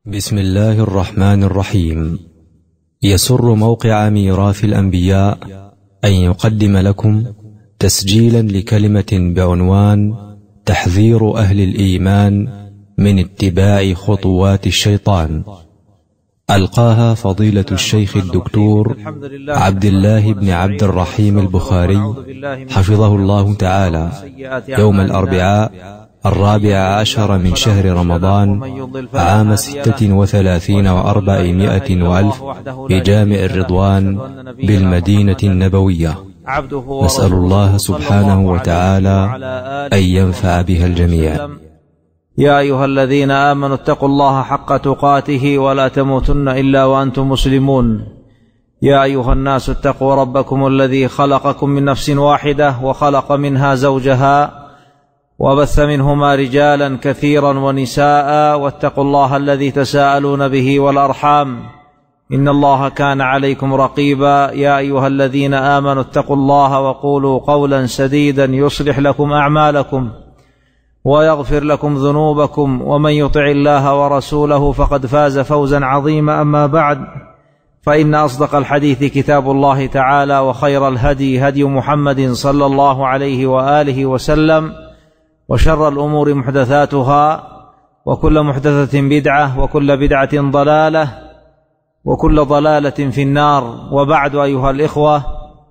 بسم الله الرحمن الرحيم. يسر موقع ميراث الأنبياء أن يقدم لكم تسجيلا لكلمة بعنوان تحذير أهل الإيمان من اتباع خطوات الشيطان، ألقاها فضيلة الشيخ الدكتور عبد الله بن عبد الرحيم البخاري حفظه الله تعالى يوم الأربعاء 14 من شهر رمضان عام 36 و400 وألف بجامع الرضوان بالمدينة النبوية. نسأل الله سبحانه وتعالى أن ينفع بها الجميع. يا أيها الذين آمنوا اتقوا الله حق تقاته ولا تموتن إلا وأنتم مسلمون. يا أيها الناس اتقوا ربكم الذي خلقكم من نفس واحدة وخلق منها زوجها وبث منهما رجالا كثيرا ونساء، واتقوا الله الذي تساءلون به والأرحام إن الله كان عليكم رقيبا. يا أيها الذين آمنوا اتقوا الله وقولوا قولا سديدا يصلح لكم أعمالكم ويغفر لكم ذنوبكم، ومن يطع الله ورسوله فقد فاز فوزا عظيما. أما بعد، فإن أصدق الحديث كتاب الله تعالى، وخير الهدي هدي محمد صلى الله عليه وآله وسلم، وشر الأمور محدثاتها، وكل محدثة بدعة، وكل بدعة ضلالة، وكل ضلالة في النار. وبعد، أيها الإخوة،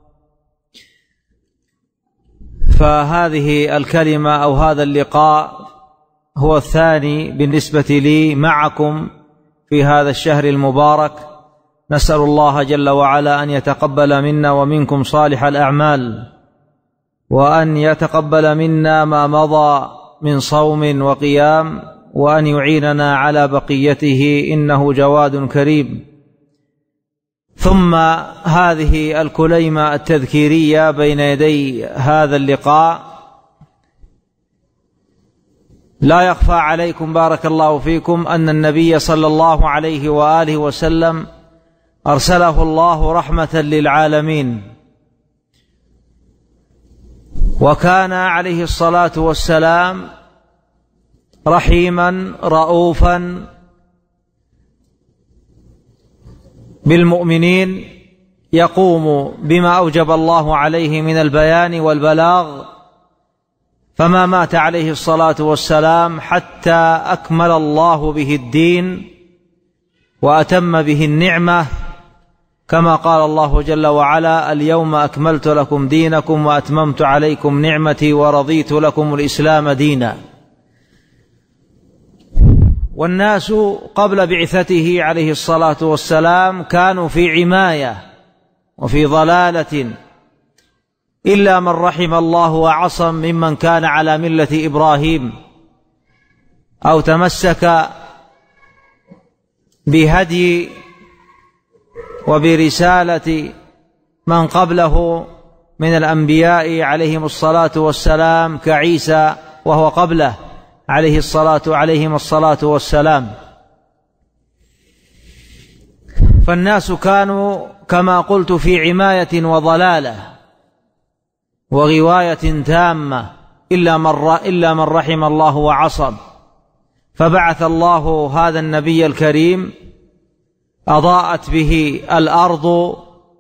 فهذه الكلمة أو هذا اللقاء هو الثاني بالنسبة لي معكم في هذا الشهر المبارك. نسأل الله جل وعلا أن يتقبل منا ومنكم صالح الأعمال، وأن يتقبل منا ما مضى من صوم وقيام، وأن يعيننا على بقيته إنه جواد كريم. ثم هذه الكليمة التذكيرية بين يدي هذا اللقاء. لا يخفى عليكم بارك الله فيكم أن النبي صلى الله عليه وآله وسلم أرسله الله رحمة للعالمين، وكان عليه الصلاة والسلام رحيما رؤوفا بالمؤمنين، يقوم بما أوجب الله عليه من البيان والبلاغ، فما مات عليه الصلاة والسلام حتى أكمل الله به الدين وأتم به النعمة، كما قال الله جل وعلا: اليوم أكملت لكم دينكم وأتممت عليكم نعمتي ورضيت لكم الإسلام دينا. والناس قبل بعثته عليه الصلاة والسلام كانوا في عماية وفي ضلالة، إلا من رحم الله وعصم ممن كان على ملة إبراهيم أو تمسك بهدي وبرسالة من قبله من الأنبياء عليهم الصلاة والسلام، كعيسى وهو قبله عليهم الصلاة والسلام. فالناس كانوا كما قلت في عماية وضلالة وغواية تامة، إلا من رحم الله وعصم، فبعث الله هذا النبي الكريم أضاءت به الأرض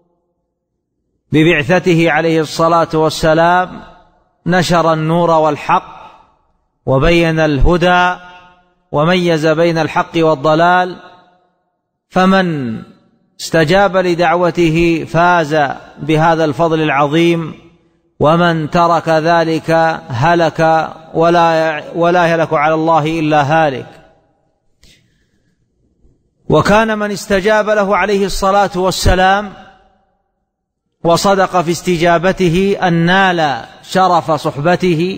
ببعثته عليه الصلاة والسلام، نشر النور والحق وبين الهدى وميز بين الحق والضلال، فمن استجاب لدعوته فاز بهذا الفضل العظيم، ومن ترك ذلك هلك، ولا يهلك على الله إلا هالك. وكان من استجاب له عليه الصلاة والسلام وصدق في استجابته أن نال شرف صحبته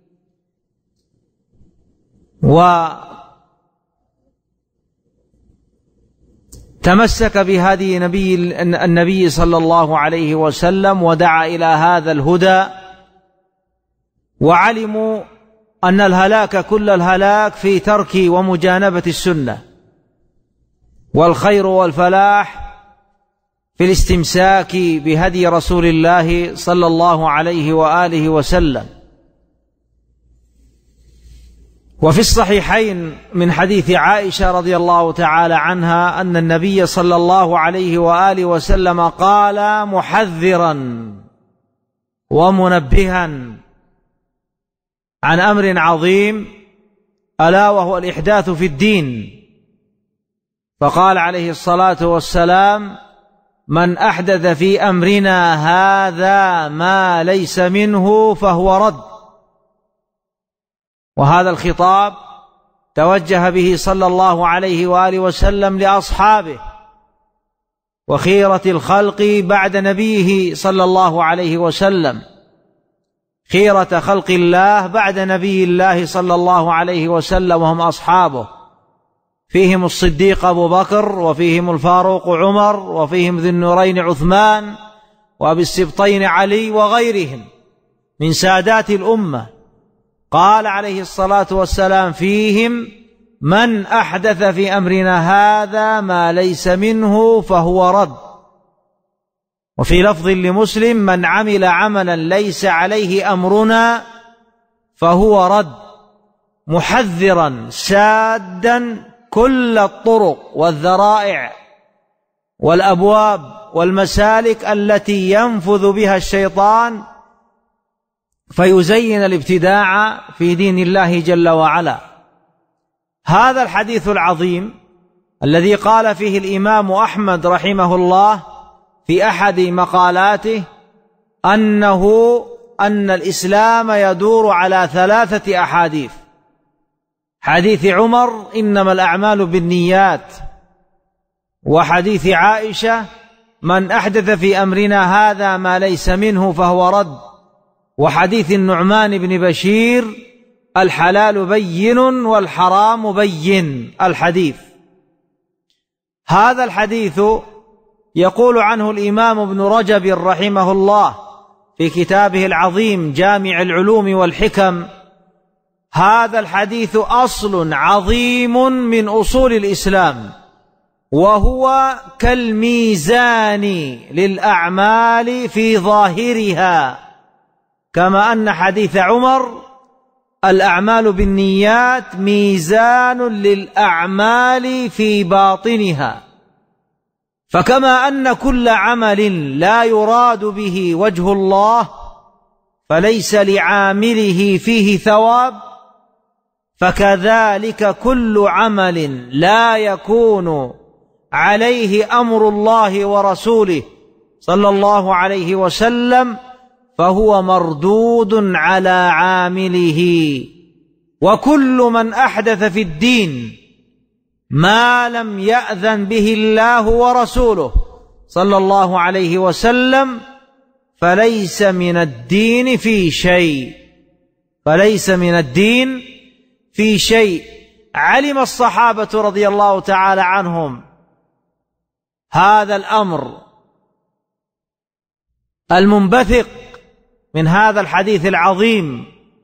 وتمسك بهذه النبي صلى الله عليه وسلم ودعا إلى هذا الهدى، وعلموا أن الهلاك كل الهلاك في ترك ومجانبة السنة، والخير والفلاح في الاستمساك بهدي رسول الله صلى الله عليه وآله وسلم. وفي الصحيحين من حديث عائشة رضي الله تعالى عنها أن النبي صلى الله عليه وآله وسلم قال محذرا ومنبها عن أمر عظيم ألا وهو الإحداث في الدين، فقال عليه الصلاة والسلام: من أحدث في أمرنا هذا ما ليس منه فهو رد. وهذا الخطاب توجه به صلى الله عليه وآله وسلم لأصحابه وخيرة الخلق بعد نبيه صلى الله عليه وسلم، خيرة خلق الله بعد نبي الله صلى الله عليه وسلم وهم أصحابه، فيهم الصديق أبو بكر، وفيهم الفاروق عمر، وفيهم ذي النورين عثمان، وأبي السبطين علي، وغيرهم من سادات الأمة. قال عليه الصلاة والسلام فيهم: من أحدث في أمرنا هذا ما ليس منه فهو رد. وفي لفظ لمسلم: من عمل عملا ليس عليه أمرنا فهو رد، محذرا سادا كل الطرق والذرائع والأبواب والمسالك التي ينفذ بها الشيطان فيزين الابتداع في دين الله جل وعلا. هذا الحديث العظيم الذي قال فيه الإمام أحمد رحمه الله في أحد مقالاته أن الإسلام يدور على 3 أحاديث: حديث عمر إنما الأعمال بالنيات، وحديث عائشة من أحدث في أمرنا هذا ما ليس منه فهو رد، وحديث النعمان بن بشير الحلال بين والحرام بين. الحديث هذا الحديث يقول عنه الإمام ابن رجب رحمه الله في كتابه العظيم جامع العلوم والحكم: هذا الحديث أصل عظيم من أصول الإسلام، وهو كالميزان للأعمال في ظاهرها، كما أن حديث عمر الأعمال بالنيات ميزان للأعمال في باطنها. فكما أن كل عمل لا يراد به وجه الله فليس لعامله فيه ثواب، فكذلك كل عمل لا يكون عليه أمر الله ورسوله صلى الله عليه وسلم فهو مردود على عامله. وكل من أحدث في الدين ما لم يأذن به الله ورسوله صلى الله عليه وسلم فليس من الدين في شيء، فليس من الدين في شيء. علم الصحابة رضي الله تعالى عنهم هذا الأمر المنبثق من هذا الحديث العظيم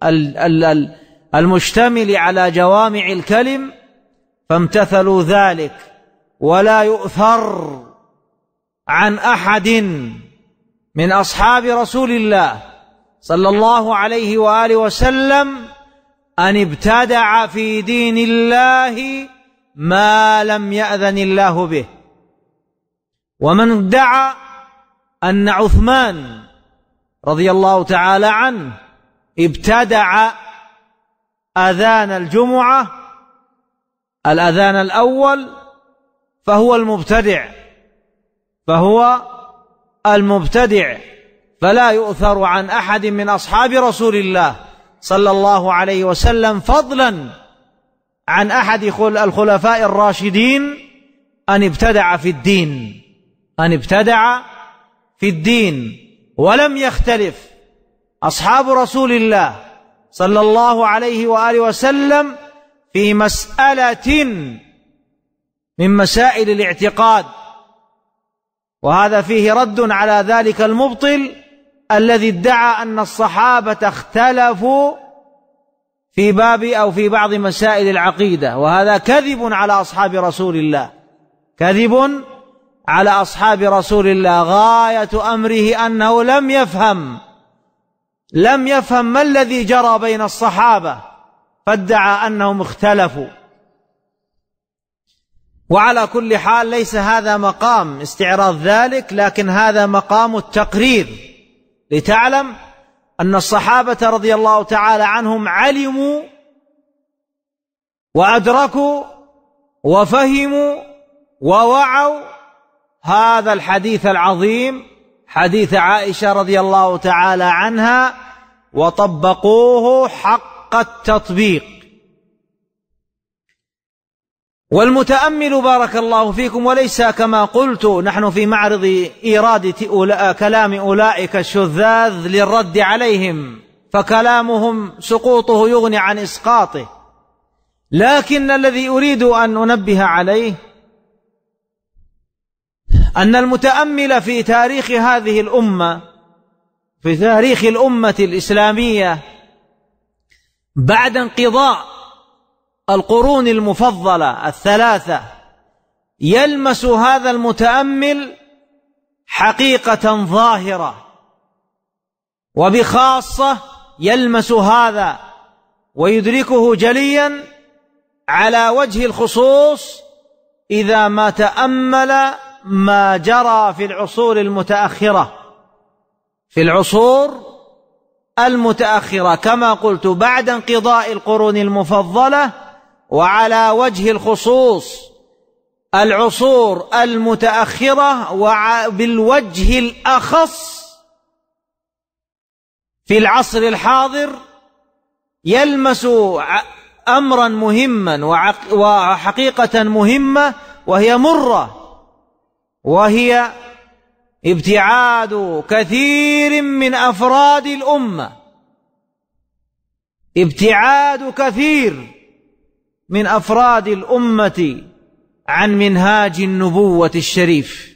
المشتمل على جوامع الكلم، فامتثلوا ذلك. ولا يؤثر عن أحد من أصحاب رسول الله صلى الله عليه وآله وسلم أن ابتدع في دين الله ما لم يأذن الله به. ومن ادعى أن عثمان رضي الله تعالى عنه ابتدع أذان الجمعة الأذان الأول فهو المبتدع، فلا يؤثر عن أحد من أصحاب رسول الله صلى الله عليه وسلم فضلا عن أحد الخلفاء الراشدين أن ابتدع في الدين. ولم يختلف أصحاب رسول الله صلى الله عليه وآله وسلم في مسألة من مسائل الاعتقاد، وهذا فيه رد على ذلك المبطل الذي ادعى أن الصحابة اختلفوا في باب أو في بعض مسائل العقيدة، وهذا كذب على أصحاب رسول الله، كذب على أصحاب رسول الله. غاية أمره أنه لم يفهم ما الذي جرى بين الصحابة فادعى أنهم اختلفوا. وعلى كل حال ليس هذا مقام استعراض ذلك، لكن هذا مقام التقرير، لتعلم أن الصحابة رضي الله تعالى عنهم علموا وأدركوا وفهموا ووعوا هذا الحديث العظيم، حديث عائشة رضي الله تعالى عنها، وطبقوه حق التطبيق. والمتأمل بارك الله فيكم، وليس كما قلت نحن في معرض إيراد كلام أولئك الشذاذ للرد عليهم، فكلامهم سقوطه يغني عن إسقاطه، لكن الذي أريد أن أنبه عليه أن المتأمل في تاريخ هذه الأمة، في تاريخ الأمة الإسلامية بعد انقضاء القرون المفضلة الثلاثة، يلمس هذا المتأمل حقيقة ظاهرة، وبخاصة يلمس هذا ويدركه جليا على وجه الخصوص إذا ما تأمل ما جرى في العصور المتأخرة، في العصور المتأخرة كما قلت بعد انقضاء القرون المفضلة، وعلى وجه الخصوص العصور المتأخرة، وبالوجه الأخص في العصر الحاضر، يلمس أمرا مهما وحقيقة مهمة وهي مرة، وهي ابتعاد كثير من أفراد الأمة، ابتعاد كثير من أفراد الأمة عن منهاج النبوة الشريف.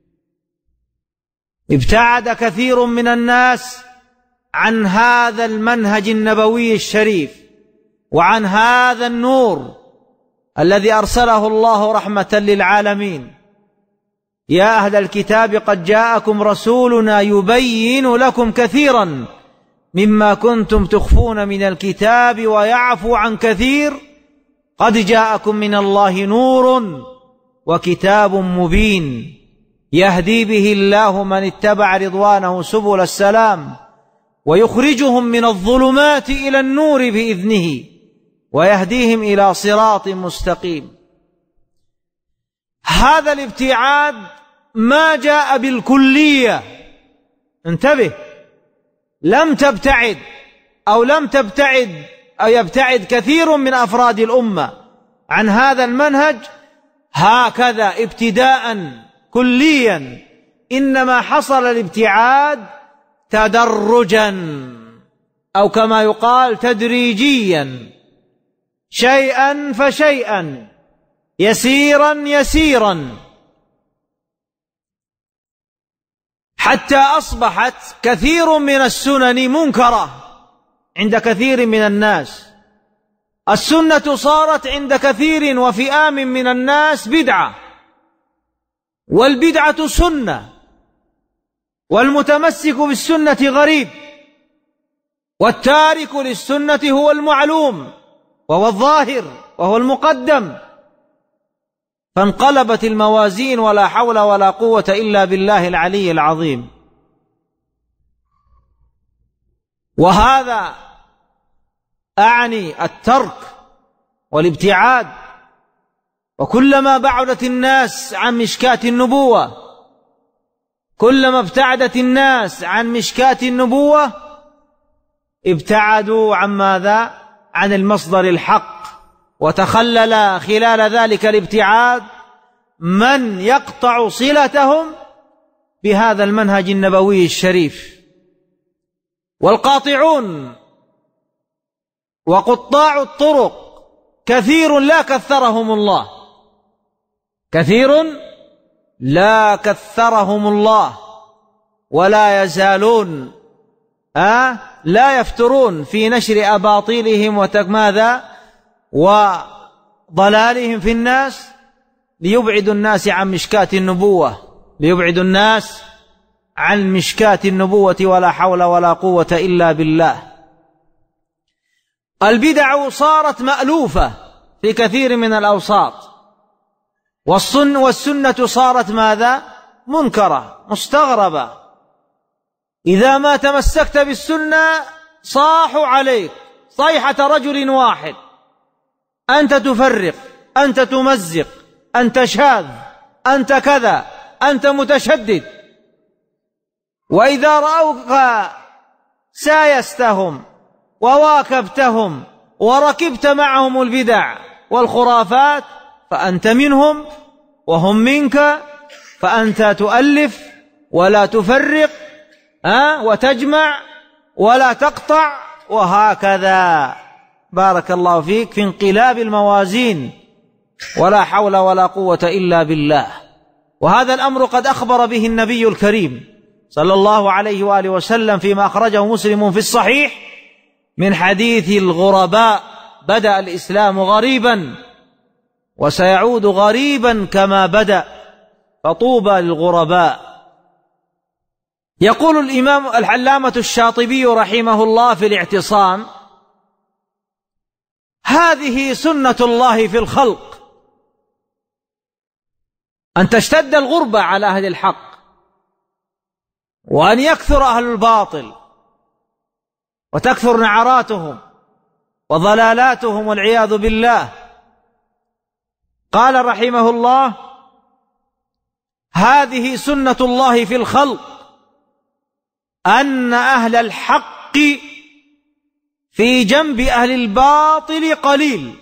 ابتعد كثير من الناس عن هذا المنهج النبوي الشريف، وعن هذا النور الذي أرسله الله رحمة للعالمين. يا أهل الكتاب قد جاءكم رسولنا يبين لكم كثيرا مما كنتم تخفون من الكتاب ويعفو عن كثير، قد جاءكم من الله نور وكتاب مبين يهدي به الله من اتبع رضوانه سبل السلام، ويخرجهم من الظلمات إلى النور بإذنه، ويهديهم إلى صراط مستقيم. هذا الابتعاد ما جاء بالكلية، انتبه، لم تبتعد أو يبتعد كثير من أفراد الأمة عن هذا المنهج هكذا ابتداء كليا، إنما حصل الابتعاد تدرجا، أو كما يقال تدريجيا، شيئا فشيئا، يسيرا يسيرا، حتى أصبحت كثير من السنن منكرة عند كثير من الناس. السنة صارت عند كثير وفئام من الناس بدعة، والبدعة سنة، والمتمسك بالسنة غريب، والتارك للسنة هو المعلوم وهو الظاهر وهو المقدم. فانقلبت الموازين، ولا حول ولا قوة إلا بالله العلي العظيم. وهذا أعني الترك والابتعاد. وكلما بعدت الناس عن مشكاة النبوة، كلما ابتعدت الناس عن مشكاة النبوة، ابتعدوا عن ماذا؟ عن المصدر الحق. وتخلل خلال ذلك الابتعاد من يقطع صلتهم بهذا المنهج النبوي الشريف. والقاطعون وقطاع الطرق كثير لا كثرهم الله، كثير لا كثرهم الله، ولا يزالون لا يفترون في نشر أباطيلهم وماذا وضلالهم في الناس، ليبعدوا الناس عن مشكاة النبوة، ليبعدوا الناس عن مشكاة النبوة، ولا حول ولا قوة إلا بالله. البدع صارت مألوفة في كثير من الأوساط، والسنة صارت ماذا؟ منكرة مستغربة. إذا ما تمسكت بالسنة صاحوا عليك صيحة رجل واحد: أنت تفرق، أنت تمزق، أنت شاذ، أنت كذا، أنت متشدد. وإذا رأوك سايستهم وواكبتهم وركبت معهم البدع والخرافات فأنت منهم وهم منك، فأنت تؤلف ولا تفرق وتجمع ولا تقطع، وهكذا. بارك الله فيك، في انقلاب الموازين، ولا حول ولا قوة إلا بالله. وهذا الأمر قد أخبر به النبي الكريم صلى الله عليه وآله وسلم فيما أخرجه مسلم في الصحيح من حديث الغرباء: بدأ الإسلام غريبا وسيعود غريبا كما بدأ، فطوبى للغرباء. يقول الإمام العلامة الشاطبي رحمه الله في الاعتصام: هذه سنة الله في الخلق، أن تشتد الغربة على أهل الحق، وأن يكثر أهل الباطل وتكثر نعراتهم وضلالاتهم والعياذ بالله. قال رحمه الله: هذه سنة الله في الخلق، أن أهل الحق في جنب أهل الباطل قليل،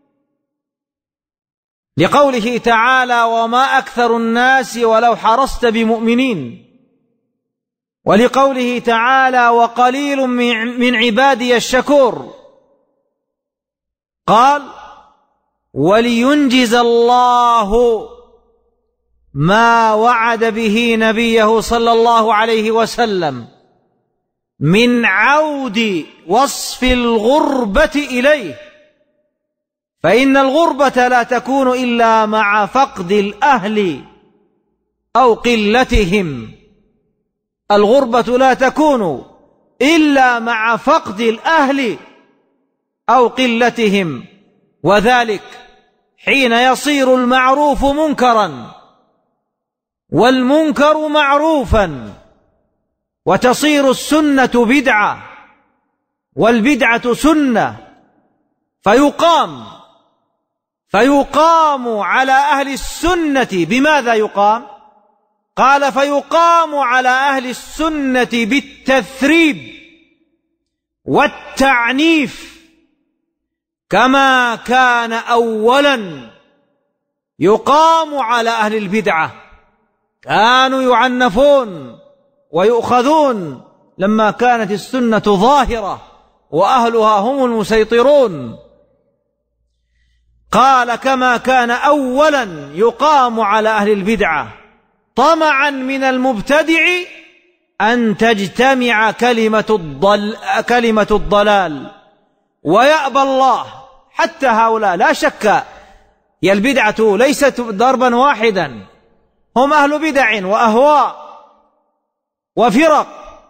لقوله تعالى: وما أكثر الناس ولو حرصت بمؤمنين، ولقوله تعالى: وقليل من عبادي الشكور. قال: ولينجز الله ما وعد به نبيه صلى الله عليه وسلم من عود وصف الغربة إليه، فإن الغربة لا تكون إلا مع فقد الأهل أو قلتهم. الغربة لا تكون إلا مع فقد الأهل أو قلتهم، وذلك حين يصير المعروف منكرا والمنكر معروفا، وتصير السنة بدعة والبدعة سنة، فيقام على أهل السنة. بماذا يقام؟ قال: فيقام على أهل السنة بالتثريب والتعنيف، كما كان أولا يقام على أهل البدعة، كانوا يعنفون ويؤخذون لما كانت السنة ظاهرة وأهلها هم المسيطرون. قال: كما كان أولا يقام على أهل البدعة طمعا من المبتدع أن تجتمع كلمة الضلال، ويأبى الله. حتى هؤلاء لا شك هي البدعة ليست ضربا واحدا، هم أهل بدع وأهواء وفرق،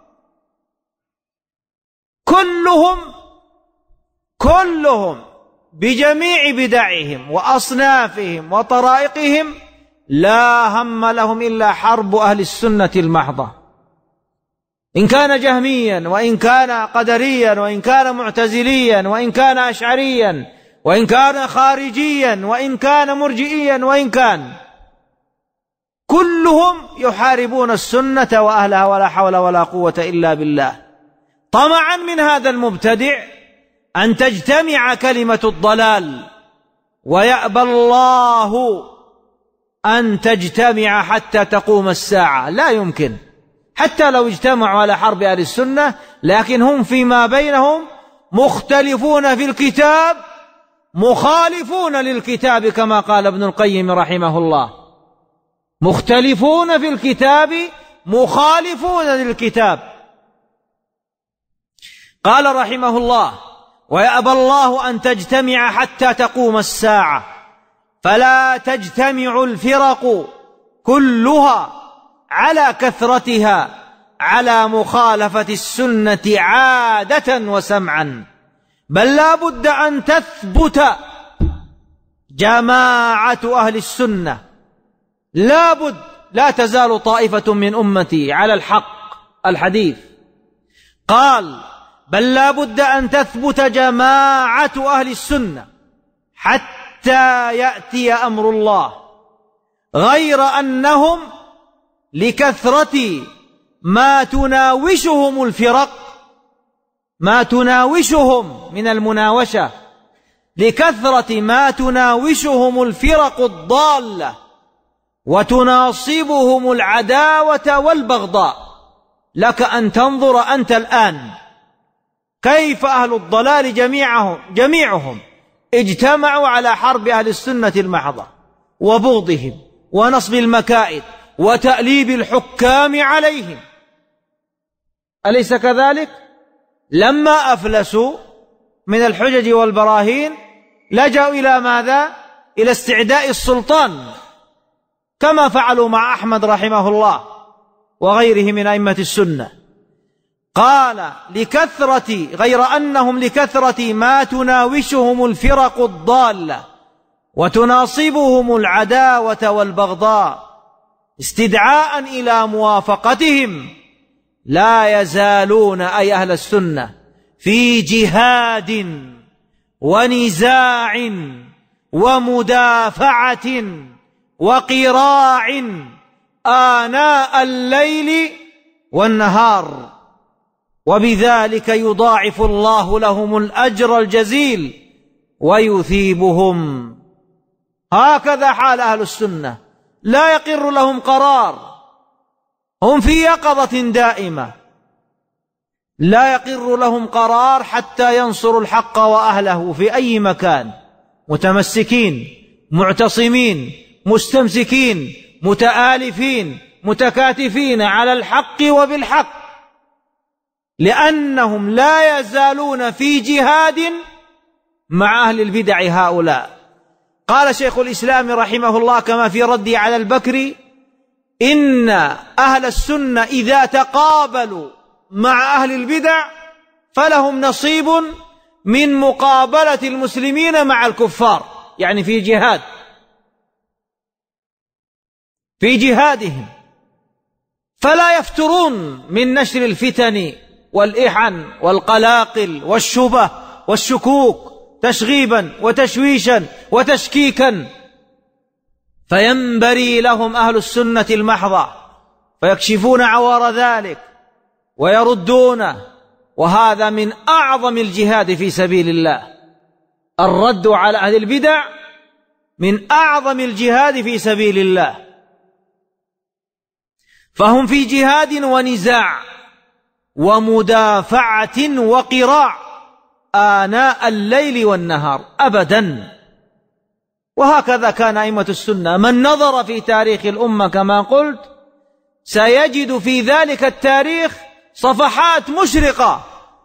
كلهم بجميع بدعهم وأصنافهم وطرائقهم لا هم لهم إلا حرب أهل السنة المحضة، إن كان جهميا، وإن كان قدريا، وإن كان معتزليا، وإن كان أشعريا، وإن كان خارجيا، وإن كان مرجئيا، وإن كان، كلهم يحاربون السنة وأهلها، ولا حول ولا قوة إلا بالله، طمعا من هذا المبتدع أن تجتمع كلمة الضلال، ويأبى الله أن تجتمع حتى تقوم الساعة. لا يمكن، حتى لو اجتمعوا على حرب أهل السنة، لكن هم فيما بينهم مختلفون في الكتاب، مخالفون للكتاب، كما قال ابن القيم رحمه الله: مختلفون في الكتاب مخالفون للكتاب. قال رحمه الله: ويأبى الله أن تجتمع حتى تقوم الساعة، فلا تجتمع الفرق كلها على كثرتها على مخالفة السنة عادة وسمعا، بل لا بد أن تثبت جماعة أهل السنة، لا بد، لا تزال طائفة من أمتي على الحق. الحديث قال بل لا بد أن تثبت جماعة أهل السنة حتى يأتي أمر الله، غير أنهم لكثرة ما تناوشهم الفرق، ما تناوشهم من المناوشة، لكثرة ما تناوشهم الفرق الضالة وتناصبهم العداوة والبغضاء. لك أن تنظر أنت الآن كيف أهل الضلال جميعهم اجتمعوا على حرب أهل السنة المحضة وبغضهم ونصب المكائد وتأليب الحكام عليهم، أليس كذلك؟ لما أفلسوا من الحجج والبراهين لجأوا إلى ماذا؟ إلى استعداء السلطان، كما فعلوا مع أحمد رحمه الله وغيره من أئمة السنة. قال لكثرة، غير أنهم لكثرة ما تناوشهم الفرق الضالة وتناصبهم العداوة والبغضاء استدعاء إلى موافقتهم لا يزالون أي أهل السنة في جهاد ونزاع ومدافعة وقراع آناء الليل والنهار، وبذلك يضاعف الله لهم الأجر الجزيل ويثيبهم. هكذا حال أهل السنة، لا يقر لهم قرار، هم في يقظة دائمة، لا يقر لهم قرار حتى ينصروا الحق وأهله في أي مكان، متمسكين معتصمين مستمسكين متآلفين متكاتفين على الحق وبالحق، لأنهم لا يزالون في جهاد مع أهل البدع هؤلاء. قال شيخ الإسلام رحمه الله كما في رده على البكري: إن أهل السنة إذا تقابلوا مع أهل البدع فلهم نصيب من مقابلة المسلمين مع الكفار، يعني في جهاد، في جهادهم، فلا يفترون من نشر الفتن والإحن والقلاقل والشبه والشكوك تشغيبا وتشويشا وتشكيكا، فينبري لهم أهل السنة المحضة فيكشفون عوار ذلك ويردونه. وهذا من أعظم الجهاد في سبيل الله، الرد على أهل البدع من أعظم الجهاد في سبيل الله، فهم في جهاد ونزاع ومدافعة وقراع آناء الليل والنهار أبدا. وهكذا كان أئمة السنة، من نظر في تاريخ الأمة كما قلت سيجد في ذلك التاريخ صفحات مشرقة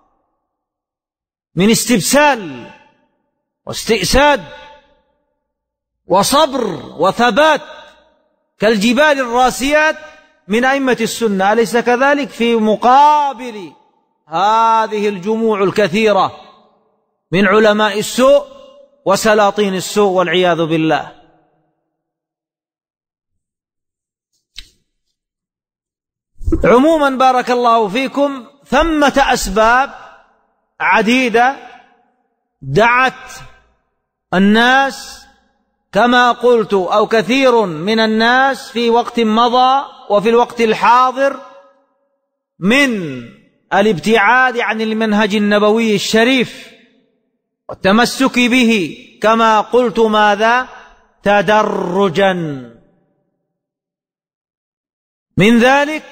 من استبسال واستئساد وصبر وثبات كالجبال الراسيات من أئمة السنة، أليس كذلك؟ في مقابل هذه الجموع الكثيرة من علماء السوء وسلاطين السوء والعياذ بالله. عموما بارك الله فيكم، ثمة أسباب عديدة دعت الناس كما قلت أو كثير من الناس في وقت مضى وفي الوقت الحاضر من الابتعاد عن المنهج النبوي الشريف والتمسك به كما قلت ماذا؟ تدرجا. من ذلك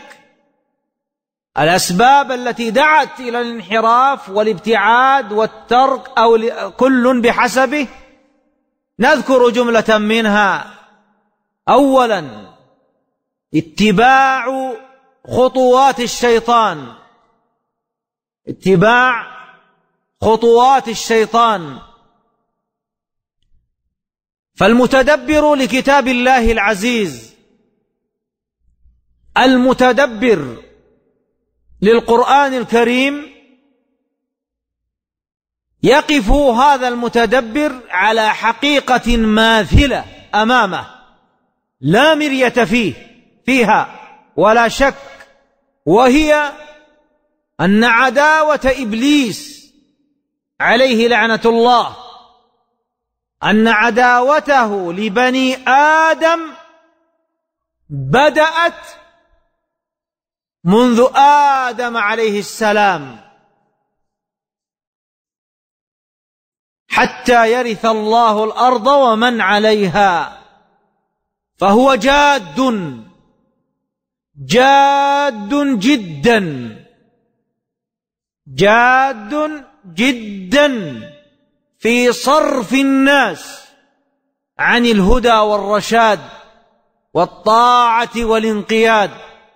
الأسباب التي دعت إلى الانحراف والابتعاد والترك أو كل بحسبه، نذكر جملة منها. أولا اتباع خطوات الشيطان، اتباع خطوات الشيطان. فالمتدبر لكتاب الله العزيز، المتدبر للقرآن الكريم، يقف هذا المتدبر على حقيقة ماثلة أمامه لا مرية فيها ولا شك، وهي أن عداوة إبليس عليه لعنة الله، أن عداوته لبني آدم بدأت منذ آدم عليه السلام حتى يرث الله الأرض ومن عليها، فهو جاد جدا في صرف الناس عن الهدى والرشاد والطاعة والانقياد،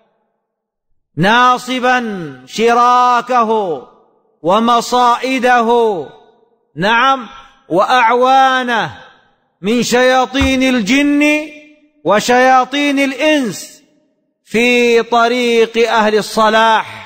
ناصبا شراكه ومصائده، نعم، وأعوانه من شياطين الجن وشياطين الإنس في طريق أهل الصلاح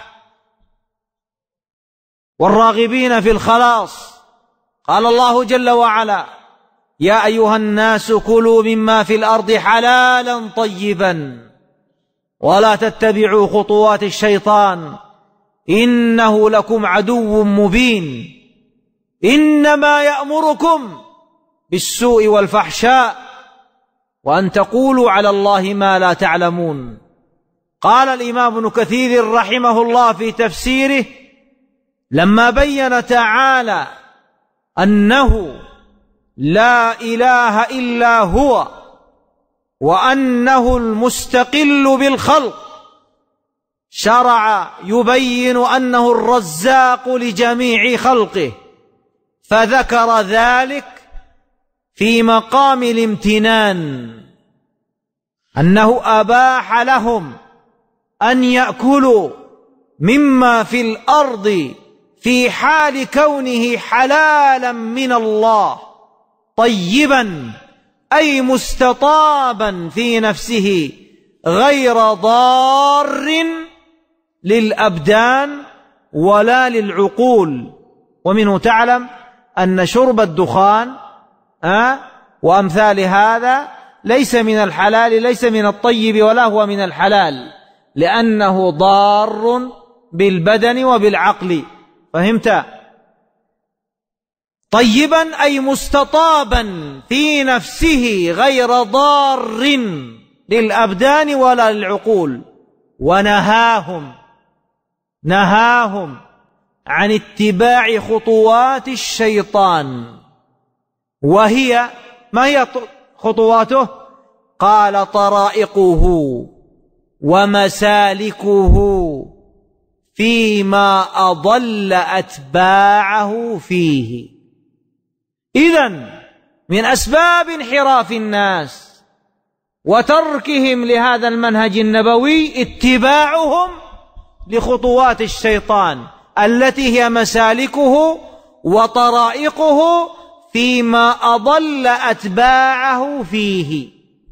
والراغبين في الخلاص. قال الله جل وعلا: يا أيها الناس كلوا مما في الأرض حلالا طيبا ولا تتبعوا خطوات الشيطان إنه لكم عدو مبين إنما يأمركم بالسوء والفحشاء وأن تقولوا على الله ما لا تعلمون. قال الإمام ابن كثير رحمه الله في تفسيره لما بين تعالى أنه لا إله إلا هو وأنه المستقل بالخلق، شرع يبين أنه الرزاق لجميع خلقه، فذكر ذلك في مقام الامتنان، أنه أباح لهم أن يأكلوا مما في الأرض في حال كونه حلالا من الله طيبا، أي مستطابا في نفسه غير ضار للأبدان ولا للعقول. ومنه تعلم أن شرب الدخان وأمثال هذا ليس من الحلال، ليس من الطيب ولا هو من الحلال، لأنه ضار بالبدن وبالعقل. فهمت؟ طيبا أي مستطابا في نفسه غير ضار للأبدان ولا للعقول. ونهاهم عن اتباع خطوات الشيطان، وهي ما هي خطواته؟ قال: طرائقه ومسالكه فيما أضل أتباعه فيه. إذن من أسباب انحراف الناس وتركهم لهذا المنهج النبوي اتباعهم لخطوات الشيطان التي هي مسالكه وطرائقه فيما أضل أتباعه فيه.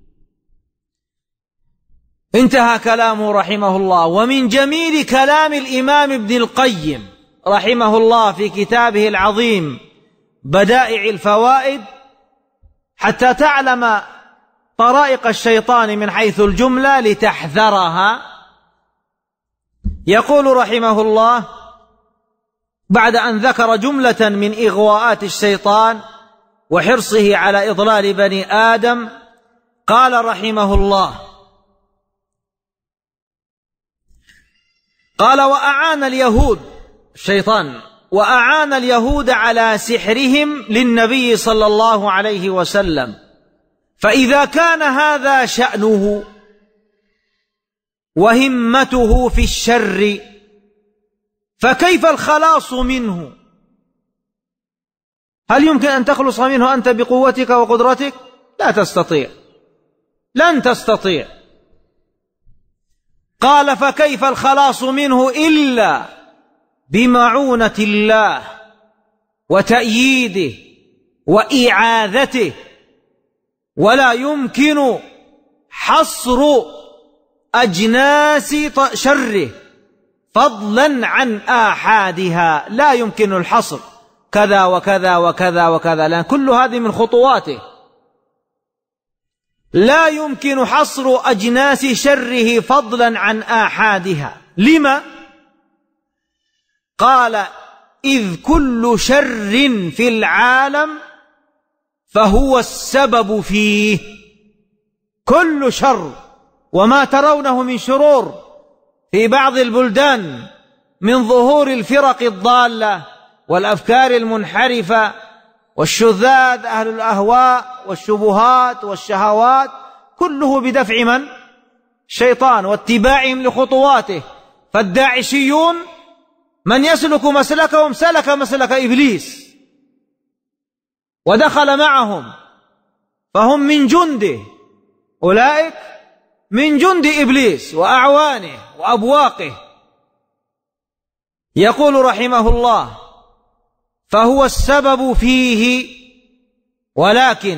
انتهى كلامه رحمه الله. ومن جميل كلام الإمام ابن القيم رحمه الله في كتابه العظيم بدائع الفوائد، حتى تعلم طرائق الشيطان من حيث الجملة لتحذرها، يقول رحمه الله بعد أن ذكر جملة من إغواءات الشيطان وحرصه على إضلال بني آدم، قال رحمه الله: قال: وأعان اليهود الشيطان وأعان اليهود على سحرهم للنبي صلى الله عليه وسلم، فإذا كان هذا شأنه وهمته في الشر فكيف الخلاص منه؟ هل يمكن أن تخلص منه أنت بقوتك وقدرتك؟ لا تستطيع، لن تستطيع. قال: فكيف الخلاص منه إلا بمعونة الله وتأييده وإعاذته، ولا يمكن حصر أجناس شره فضلا عن آحادها، لا يمكن الحصر. كذا وكذا وكذا وكذا، لأن كل هذه من خطواته. لا يمكن حصر أجناس شره فضلا عن آحادها. لما؟ قال: إذ كل شر في العالم فهو السبب فيه. كل شر وما ترونه من شرور في بعض البلدان من ظهور الفرق الضالة والأفكار المنحرفة والشذاذ أهل الأهواء والشبهات والشهوات، كله بدفع من؟ الشيطان واتباعهم لخطواته. فالداعشيون من يسلك مسلكهم سلك مسلك إبليس ودخل معهم، فهم من جنده، أولئك من جند إبليس وأعوانه وأبواقه. يقول رحمه الله: فهو السبب فيه، ولكن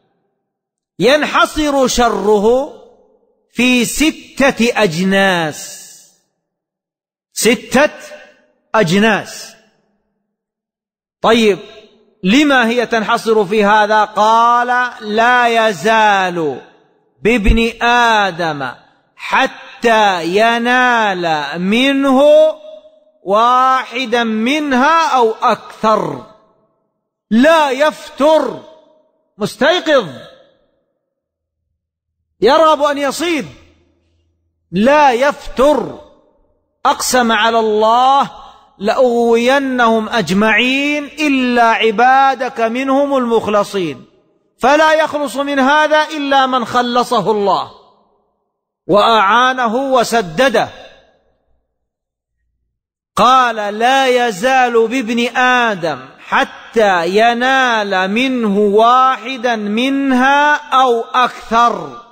ينحصر شره في 6 أجناس. 6 أجناس. طيب، لما هي تنحصر في هذا؟ قال: لا يزال بابن آدم حتى ينال منه واحدا منها أو أكثر. لا يفتر، مستيقظ يرغب أن يصيد، لا يفتر. أقسم على الله: لأغوينهم أجمعين إلا عبادك منهم المخلصين. فلا يخلص من هذا إلا من خلصه الله وأعانه وسدده. قال: لا يزال بابن آدم حتى ينال منه واحدا منها أو أكثر.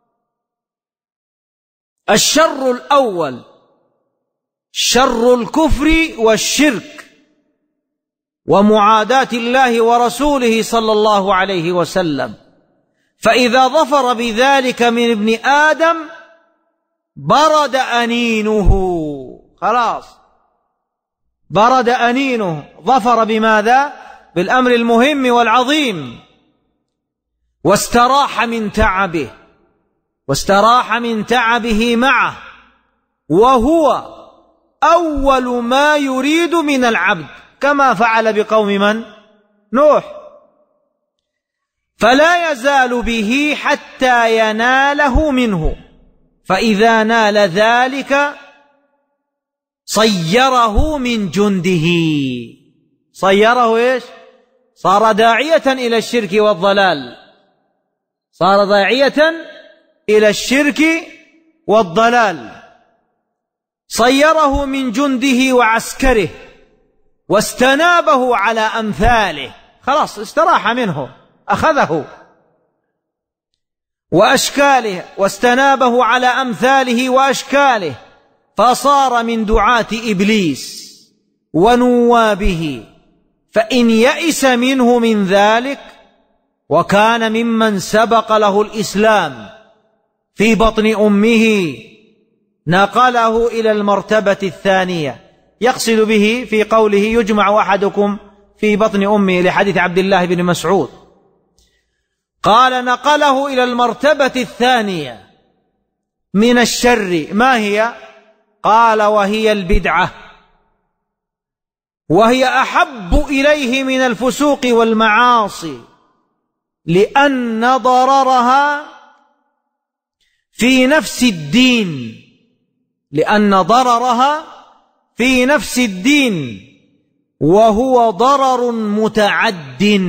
الشر الأول شر الكفر والشرك ومعاداة الله ورسوله صلى الله عليه وسلم. فإذا ظفر بذلك من ابن آدم برد أنينه، خلاص برد أنينه. ظفر بماذا؟ بالأمر المهم والعظيم، واستراح من تعبه، واستراح من تعبه معه، وهو أول ما يريد من العبد، كما فعل بقوم من؟ نوح. فلا يزال به حتى يناله منه، فإذا نال ذلك صيره من جنده. صيره إيش؟ صار داعية إلى الشرك والضلال، صار داعية إلى الشرك والضلال. صيره من جنده وعسكره، واستنابه على أمثاله، خلاص استراح منه، أخذه وأشكاله، واستنابه على أمثاله وأشكاله، فصار من دعاة إبليس ونوابه. فإن يئس منه من ذلك وكان ممن سبق له الإسلام في بطن أمه، نقله إلى المرتبة الثانية. يقصد به في قوله يجمع أحدكم في بطن أمه لحديث عبد الله بن مسعود. قال: نقله إلى المرتبة الثانية من الشر. ما هي؟ قال: وهي البدعة، وهي أحب إليه من الفسوق والمعاصي، لأن ضررها في نفس الدين، لأن ضررها في نفس الدين، وهو ضرر متعد،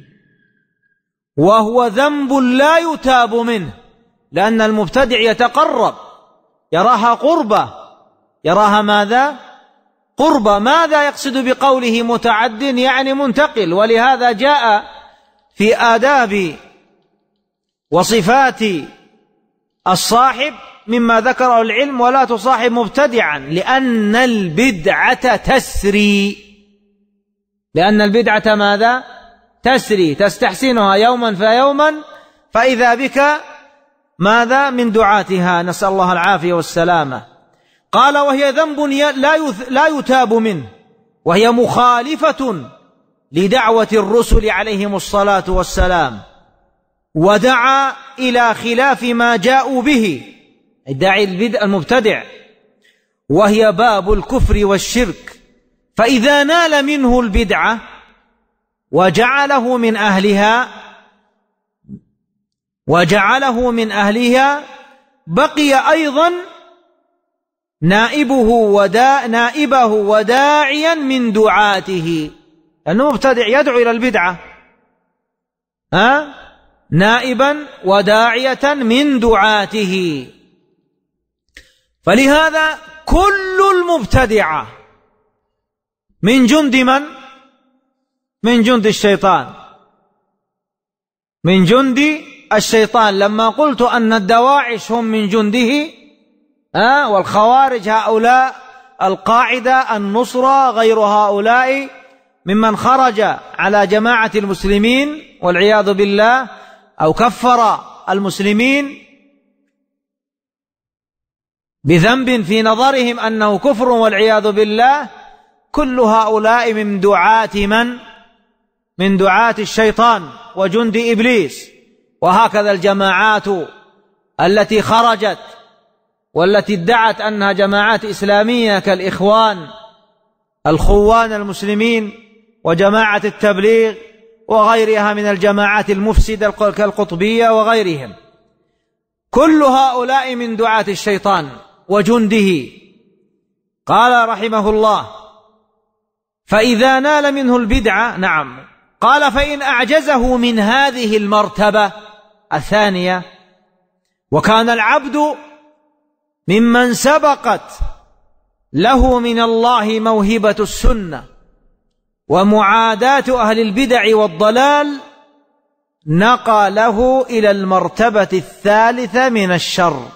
وهو ذنب لا يتاب منه، لأن المبتدع يتقرب، يراها قربة، يراها ماذا؟ قربة. ماذا يقصد بقوله متعد؟ يعني منتقل. ولهذا جاء في آداب وصفات الصاحب مما ذكره العلم: ولا تصاحب مبتدعا، لأن البدعة تسري. لأن البدعة ماذا؟ تسري، تستحسنها يوما فيوما، فإذا بك ماذا؟ من دعاتها، نسأل الله العافية والسلامة. قال: وهي ذنب لا يتاب منه، وهي مخالفة لدعوة الرسل عليهم الصلاة والسلام، ودعا إلى خلاف ما جاءوا به، الداعي المبتدع، وهي باب الكفر والشرك. فإذا نال منه البدعة وجعله من أهلها بقي أيضا نائبه وداعيا من دعاته، لأنه مبتدع يدعو إلى البدعة، نائبا وداعية من دعاته. فلهذا كل المبتدعة من جند من؟ من جند الشيطان، من جند الشيطان. لما قلت أن الدواعش هم من جنده والخوارج هؤلاء القاعدة النصرة غير هؤلاء ممن خرج على جماعة المسلمين والعياذ بالله، أو كفر المسلمين بذنب في نظرهم أنه كفر والعياذ بالله، كل هؤلاء من دعاة من دعاة الشيطان وجند إبليس. وهكذا الجماعات التي خرجت والتي ادعت أنها جماعات إسلامية كالإخوان، الخوان المسلمين، وجماعة التبليغ وغيرها من الجماعات المفسدة كالقطبية وغيرهم، كل هؤلاء من دعاة الشيطان وجنده. قال رحمه الله: فإذا نال منه البدعة، نعم، قال: فإن أعجزه من هذه المرتبة الثانية، وكان العبد ممن سبقت له من الله موهبة السنة ومعاداة أهل البدع والضلال، نقله إلى المرتبة الثالثة من الشر.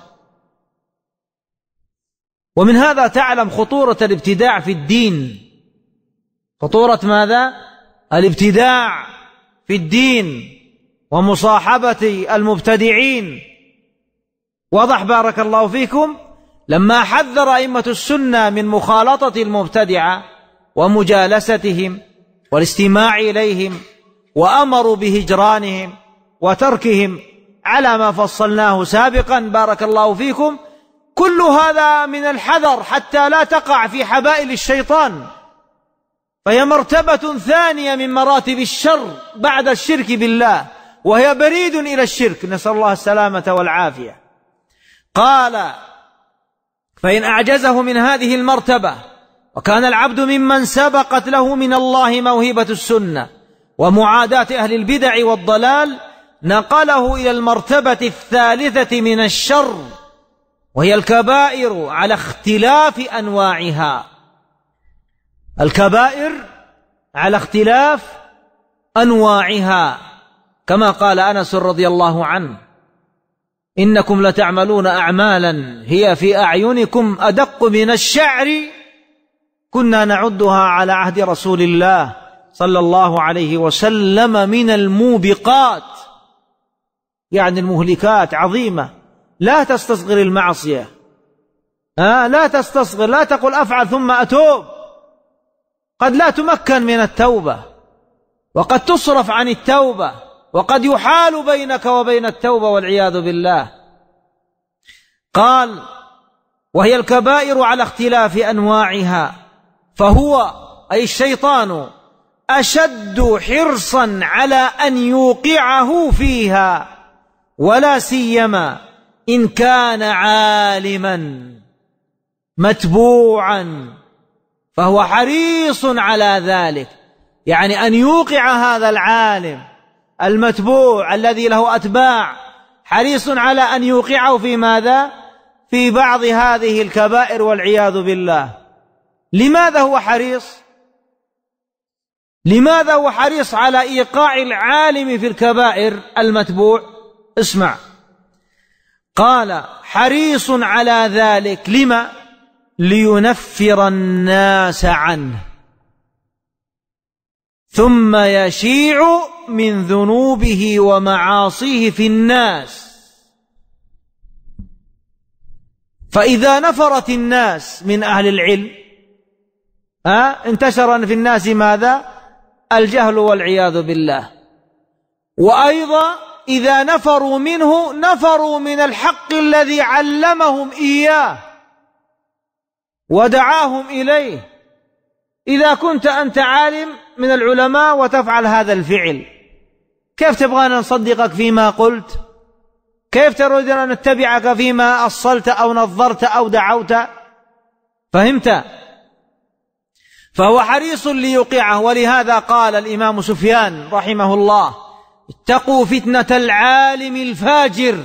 ومن هذا تعلم خطورة الابتداع في الدين. خطورة ماذا؟ الابتداع في الدين ومصاحبة المبتدعين. واضح بارك الله فيكم؟ لما حذر أئمة السنة من مخالطة المبتدعة ومجالستهم والاستماع إليهم، وأمروا بهجرانهم وتركهم على ما فصلناه سابقا بارك الله فيكم، كل هذا من الحذر حتى لا تقع في حبائل الشيطان، فهي مرتبة ثانية من مراتب الشر بعد الشرك بالله، وهي بريد إلى الشرك، نسأل الله السلامة والعافية. قال: فإن أعجزه من هذه المرتبة، وكان العبد ممن سبقت له من الله موهبة السنة ومعاداة أهل البدع والضلال، نقله إلى المرتبة الثالثة من الشر، وهي الكبائر على اختلاف أنواعها. الكبائر على اختلاف أنواعها، كما قال أنس رضي الله عنه: إنكم لتعملون أعمالا هي في أعينكم أدق من الشعر كنا نعدها على عهد رسول الله صلى الله عليه وسلم من الموبقات، يعني المهلكات عظيمة. لا تستصغر المعصية، لا تستصغر، لا تقل أفعل ثم أتوب، قد لا تمكن من التوبة، وقد تصرف عن التوبة، وقد يحال بينك وبين التوبة والعياذ بالله. قال: وهي الكبائر على اختلاف أنواعها، فهو أي الشيطان أشد حرصا على أن يوقعه فيها، ولا سيما إن كان عالما متبوعا، فهو حريص على ذلك، يعني أن يوقع هذا العالم المتبوع الذي له أتباع، حريص على أن يوقعه في ماذا؟ في بعض هذه الكبائر والعياذ بالله. لماذا هو حريص؟ لماذا هو حريص على إيقاع العالم في الكبائر المتبوع؟ اسمع، قال: حريص على ذلك، لما؟ لينفر الناس عنه، ثم يشيع من ذنوبه ومعاصيه في الناس. فإذا نفرت الناس من أهل العلم، انتشر في الناس ماذا؟ الجهل والعياذ بالله. وأيضا إذا نفروا منه نفروا من الحق الذي علمهم إياه ودعاهم إليه. إذا كنت أنت عالم من العلماء وتفعل هذا الفعل، كيف تبغانا نصدقك فيما قلت؟ كيف تريد أن نتبعك فيما أصلت أو نظرت أو دعوت؟ فهمت؟ فهو حريص ليوقعه. ولهذا قال الإمام سفيان رحمه الله: اتقوا فتنة العالم الفاجر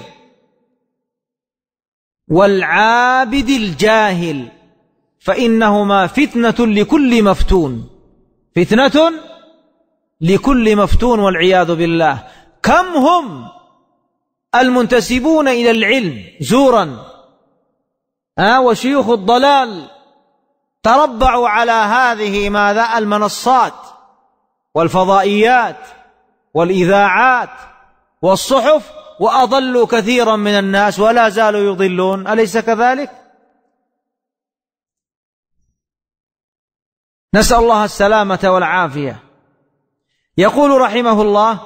والعابد الجاهل فإنهما فتنة لكل مفتون. فتنة لكل مفتون والعياذ بالله. كم هم المنتسبون إلى العلم زورا وشيوخ الضلال تربعوا على هذه المنصات والفضائيات والإذاعات والصحف وأضلوا كثيرا من الناس ولا زالوا يضلون. أليس كذلك؟ نسأل الله السلامة والعافية. يقول رحمه الله: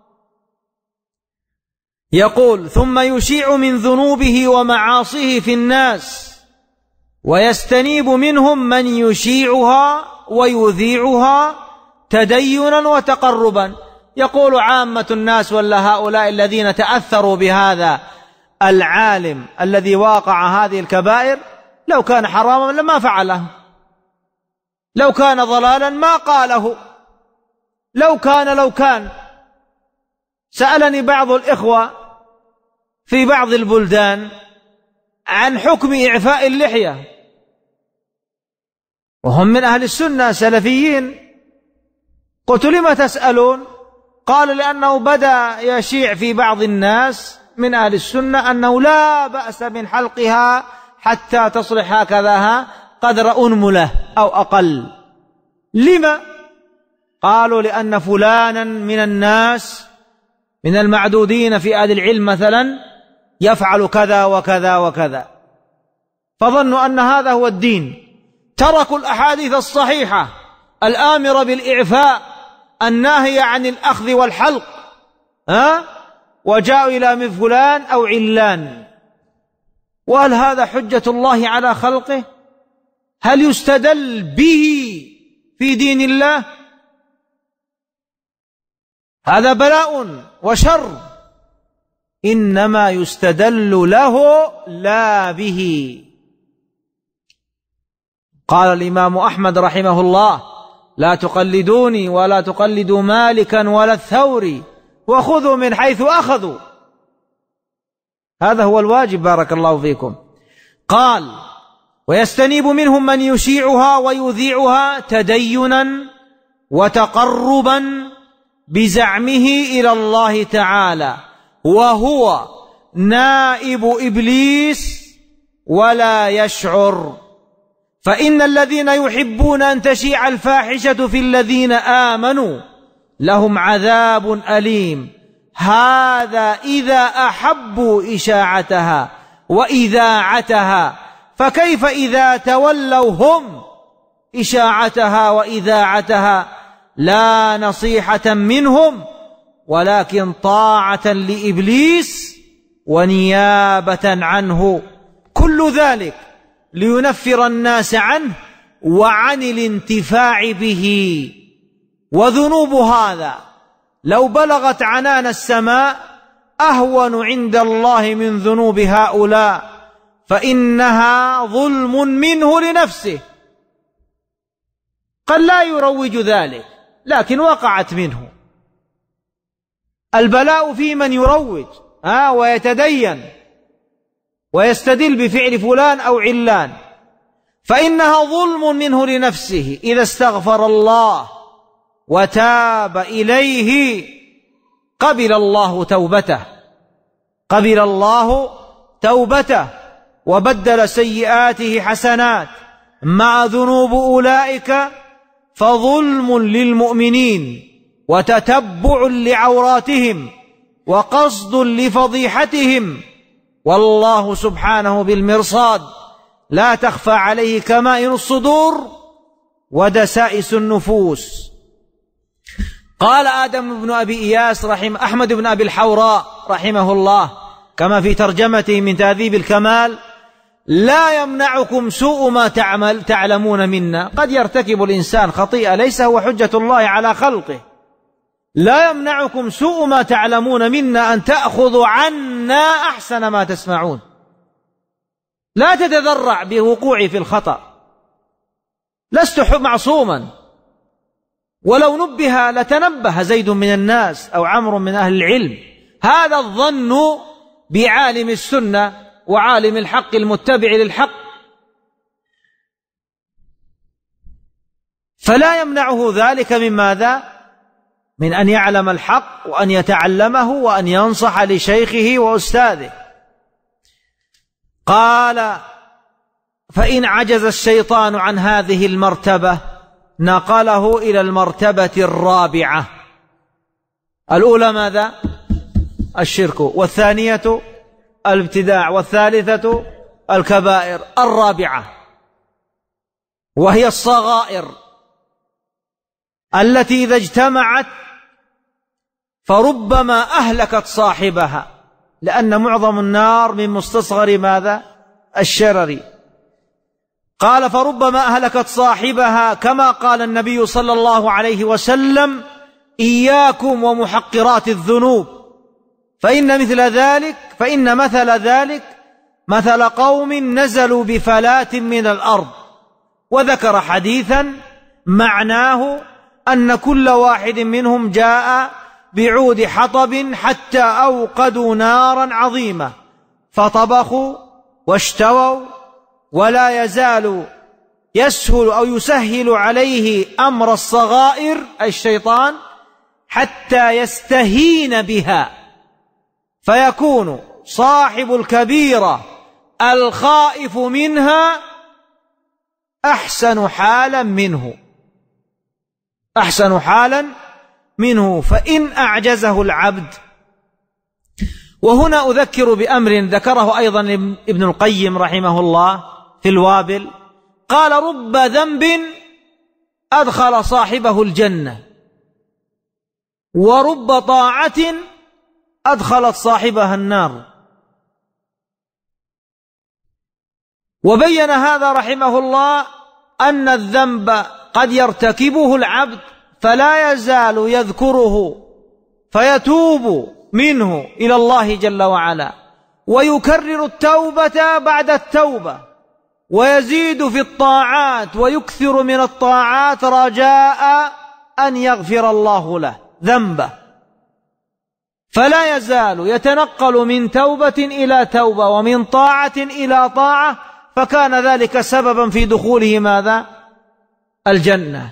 يقول: ثم يشيع من ذنوبه ومعاصيه في الناس ويستنيب منهم من يشيعها ويذيعها تدينا وتقربا. يقول عامة الناس ولا هؤلاء الذين تأثروا بهذا العالم الذي واقع هذه الكبائر: لو كان حراما لما فعله، لو كان ضلالا ما قاله، لو كان. سألني بعض الإخوة في بعض البلدان عن حكم إعفاء اللحية وهم من أهل السنة سلفيين. قلت: لما تسألون؟ قال: لأنه بدأ يشيع في بعض الناس من أهل السنة أنه لا بأس من حلقها حتى تصلح هكذا قدر أنملة أو أقل. لما؟ قالوا: لأن فلانا من الناس من المعدودين في أهل العلم مثلا يفعل كذا وكذا وكذا، فظنوا أن هذا هو الدين. تركوا الأحاديث الصحيحة الآمرة بالإعفاء الناهية عن الأخذ والحلق وجاءوا إلى من فلان أو علان. وهل هذا حجة الله على خلقه؟ هل يستدل به في دين الله؟ هذا بلاء وشر، إنما يستدل له لا به. قال الإمام أحمد رحمه الله: لا تقلدوني ولا تقلدوا مالكا ولا الثوري وخذوا من حيث أخذوا. هذا هو الواجب، بارك الله فيكم. قال: ويستنيب منهم من يشيعها ويذيعها تدينا وتقربا بزعمه إلى الله تعالى، وهو نائب إبليس ولا يشعر. فإن الذين يحبون أن تشيع الفاحشة في الذين آمنوا لهم عذاب أليم. هذا إذا أحبوا إشاعتها وإذاعتها، فكيف إذا تولوا هم إشاعتها وإذاعتها؟ لا نصيحة منهم ولكن طاعة لإبليس ونيابة عنه. كل ذلك لينفر الناس عنه وعن الانتفاع به. وذنوب هذا لو بلغت عنان السماء أهون عند الله من ذنوب هؤلاء، فإنها ظلم منه لنفسه. قد لا يروج ذلك لكن وقعت منه. البلاء في من يروج ويتدين ويستدل بفعل فلان أو علان، فإنها ظلم منه لنفسه. إذا استغفر الله وتاب إليه قبل الله توبته وبدل سيئاته حسنات. مع ذنوب أولئك فظلم للمؤمنين وتتبع لعوراتهم وقصد لفضيحتهم، والله سبحانه بالمرصاد لا تخفى عليه كمائن الصدور ودسائس النفوس. قال آدم بن أبي إياس أحمد بن أبي الحوراء رحمه الله كما في ترجمته من تهذيب الكمال: لا يمنعكم سوء ما تعلمون منا. قد يرتكب الإنسان خطيئة ليس هو حجة الله على خلقه. لا يمنعكم سوء ما تعلمون منا أن تأخذوا عنا أحسن ما تسمعون. لا تتذرع بوقوعي في الخطأ، لست معصوما، ولو نبه لتنبه زيد من الناس أو عمرو من أهل العلم. هذا الظن بعالم السنة وعالم الحق المتبع للحق. فلا يمنعه ذلك من ماذا؟ من أن يعلم الحق وأن يتعلمه وأن ينصح لشيخه وأستاذه. قال: فإن عجز الشيطان عن هذه المرتبة نقله إلى المرتبة الرابعة. الأولى ماذا؟ الشرك، والثانية الابتداع، والثالثة الكبائر، الرابعة وهي الصغائر التي إذا اجتمعت فربما أهلكت صاحبها، لأن معظم النار من مستصغر ماذا؟ الشرر. قال: فربما أهلكت صاحبها، كما قال النبي صلى الله عليه وسلم: إياكم ومحقرات الذنوب فإن مثل ذلك مثل قوم نزلوا بفلاة من الأرض. وذكر حديثا معناه أن كل واحد منهم جاء بعود حطب حتى أوقدوا نارا عظيمة فطبخوا واشتووا، ولا يزال يسهل أو يسهل عليه أمر الصغائر أي الشيطان حتى يستهين بها، فيكون صاحب الكبيرة الخائف منها أحسن حالا منه فإن أعجزه العبد. وهنا أذكر بأمر ذكره أيضا ابن القيم رحمه الله في الوابل. قال: رب ذنب أدخل صاحبه الجنة، ورب طاعة أدخلت صاحبها النار. وبين هذا رحمه الله أن الذنب قد يرتكبه العبد فلا يزال يذكره فيتوب منه إلى الله جل وعلا، ويكرر التوبة بعد التوبة، ويزيد في الطاعات ويكثر من الطاعات رجاء أن يغفر الله له ذنبه، فلا يزال يتنقل من توبة إلى توبة ومن طاعة إلى طاعة، فكان ذلك سببا في دخوله ماذا؟ الجنة.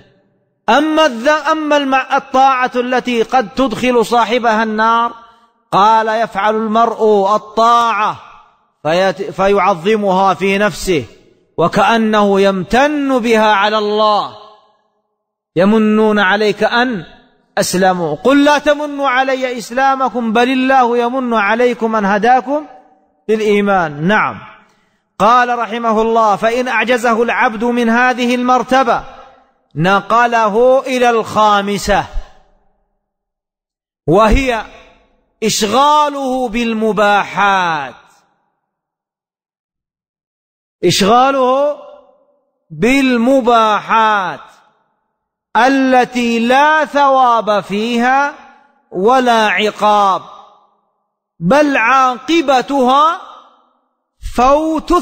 أما الطاعة التي قد تدخل صاحبها النار، قال: يفعل المرء الطاعة فيعظمها في نفسه وكأنه يمتن بها على الله. يمنون عليك أن أسلموا، قل لا تمنوا علي إسلامكم بل الله يمن عليكم أن هداكم للإيمان. نعم. قال رحمه الله: فإن أعجزه العبد من هذه المرتبة نقله إلى الخامسة، وهي إشغاله بالمباحات التي لا ثواب فيها ولا عقاب، بل عاقبتها فوت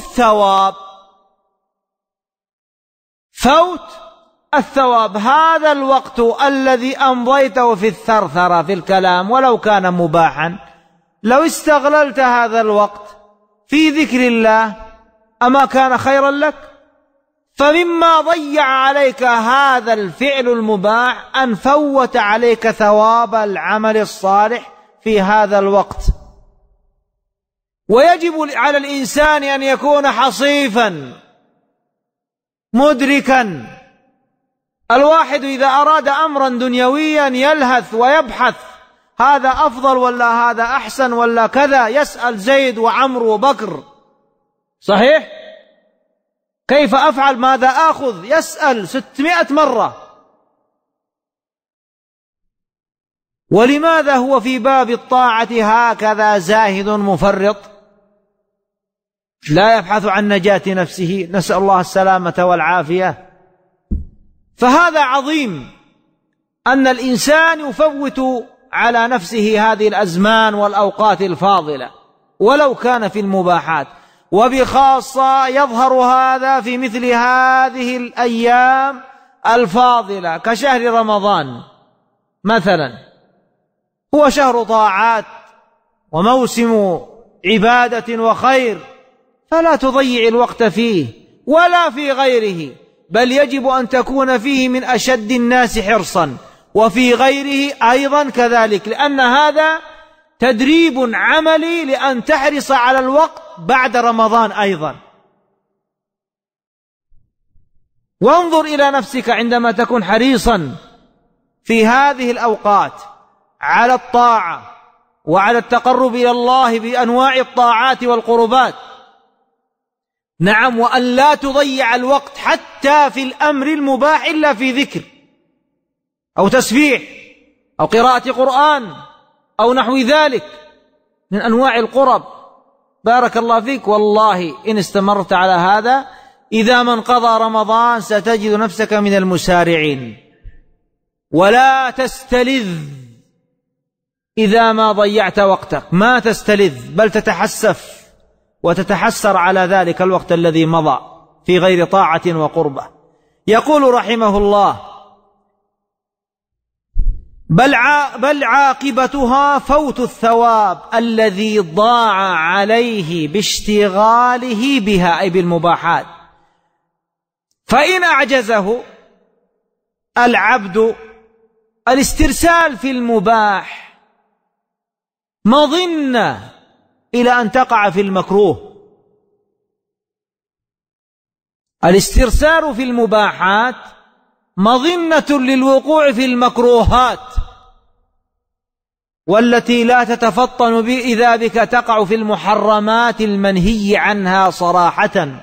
الثواب. هذا الوقت الذي أمضيته في الثرثرة في الكلام ولو كان مباحا، لو استغللت هذا الوقت في ذكر الله أما كان خيرا لك؟ فمما ضيع عليك هذا الفعل المباح أن فوت عليك ثواب العمل الصالح في هذا الوقت. ويجب على الإنسان أن يكون حصيفا مدركا. الواحد إذا أراد أمرا دنيويا يلهث ويبحث هذا أفضل ولا هذا أحسن ولا كذا، يسأل زيد وعمرو وبكر، صحيح؟ كيف أفعل؟ ماذا آخذ؟ يسأل 600 مرة. ولماذا هو في باب الطاعة هكذا زاهد مفرط لا يبحث عن نجاة نفسه؟ نسأل الله السلامة والعافية. فهذا عظيم أن الإنسان يفوت على نفسه هذه الأزمان والأوقات الفاضلة ولو كان في المباحات، وبخاصة يظهر هذا في مثل هذه الأيام الفاضلة كشهر رمضان مثلا، هو شهر طاعات وموسم عبادة وخير، فلا تضيع الوقت فيه ولا في غيره، بل يجب أن تكون فيه من أشد الناس حرصا، وفي غيره أيضا كذلك، لأن هذا تدريب عملي لأن تحرص على الوقت بعد رمضان أيضا. وانظر إلى نفسك عندما تكون حريصا في هذه الأوقات على الطاعة وعلى التقرب إلى الله بأنواع الطاعات والقربات، نعم، وأن لا تضيع الوقت حتى في الأمر المباح إلا في ذكر أو تسبيح أو قراءة قرآن أو نحو ذلك من أنواع القرب. بارك الله فيك، والله إن استمرت على هذا إذا ما انقضى رمضان ستجد نفسك من المسارعين. ولا تستلذ إذا ما ضيعت وقتك، ما تستلذ بل تتحسف وتتحسر على ذلك الوقت الذي مضى في غير طاعة وقربة. يقول رحمه الله: بل عاقبتها فوت الثواب الذي ضاع عليه باشتغاله بها، أي بالمباحات. فإن أعجزه العبد الاسترسال في المباح مظنة إلى أن تقع في المكروه. الاسترسال في المباحات مظنة للوقوع في المكروهات، والتي لا تتفطن إذا بك تقع في المحرمات المنهي عنها صراحة.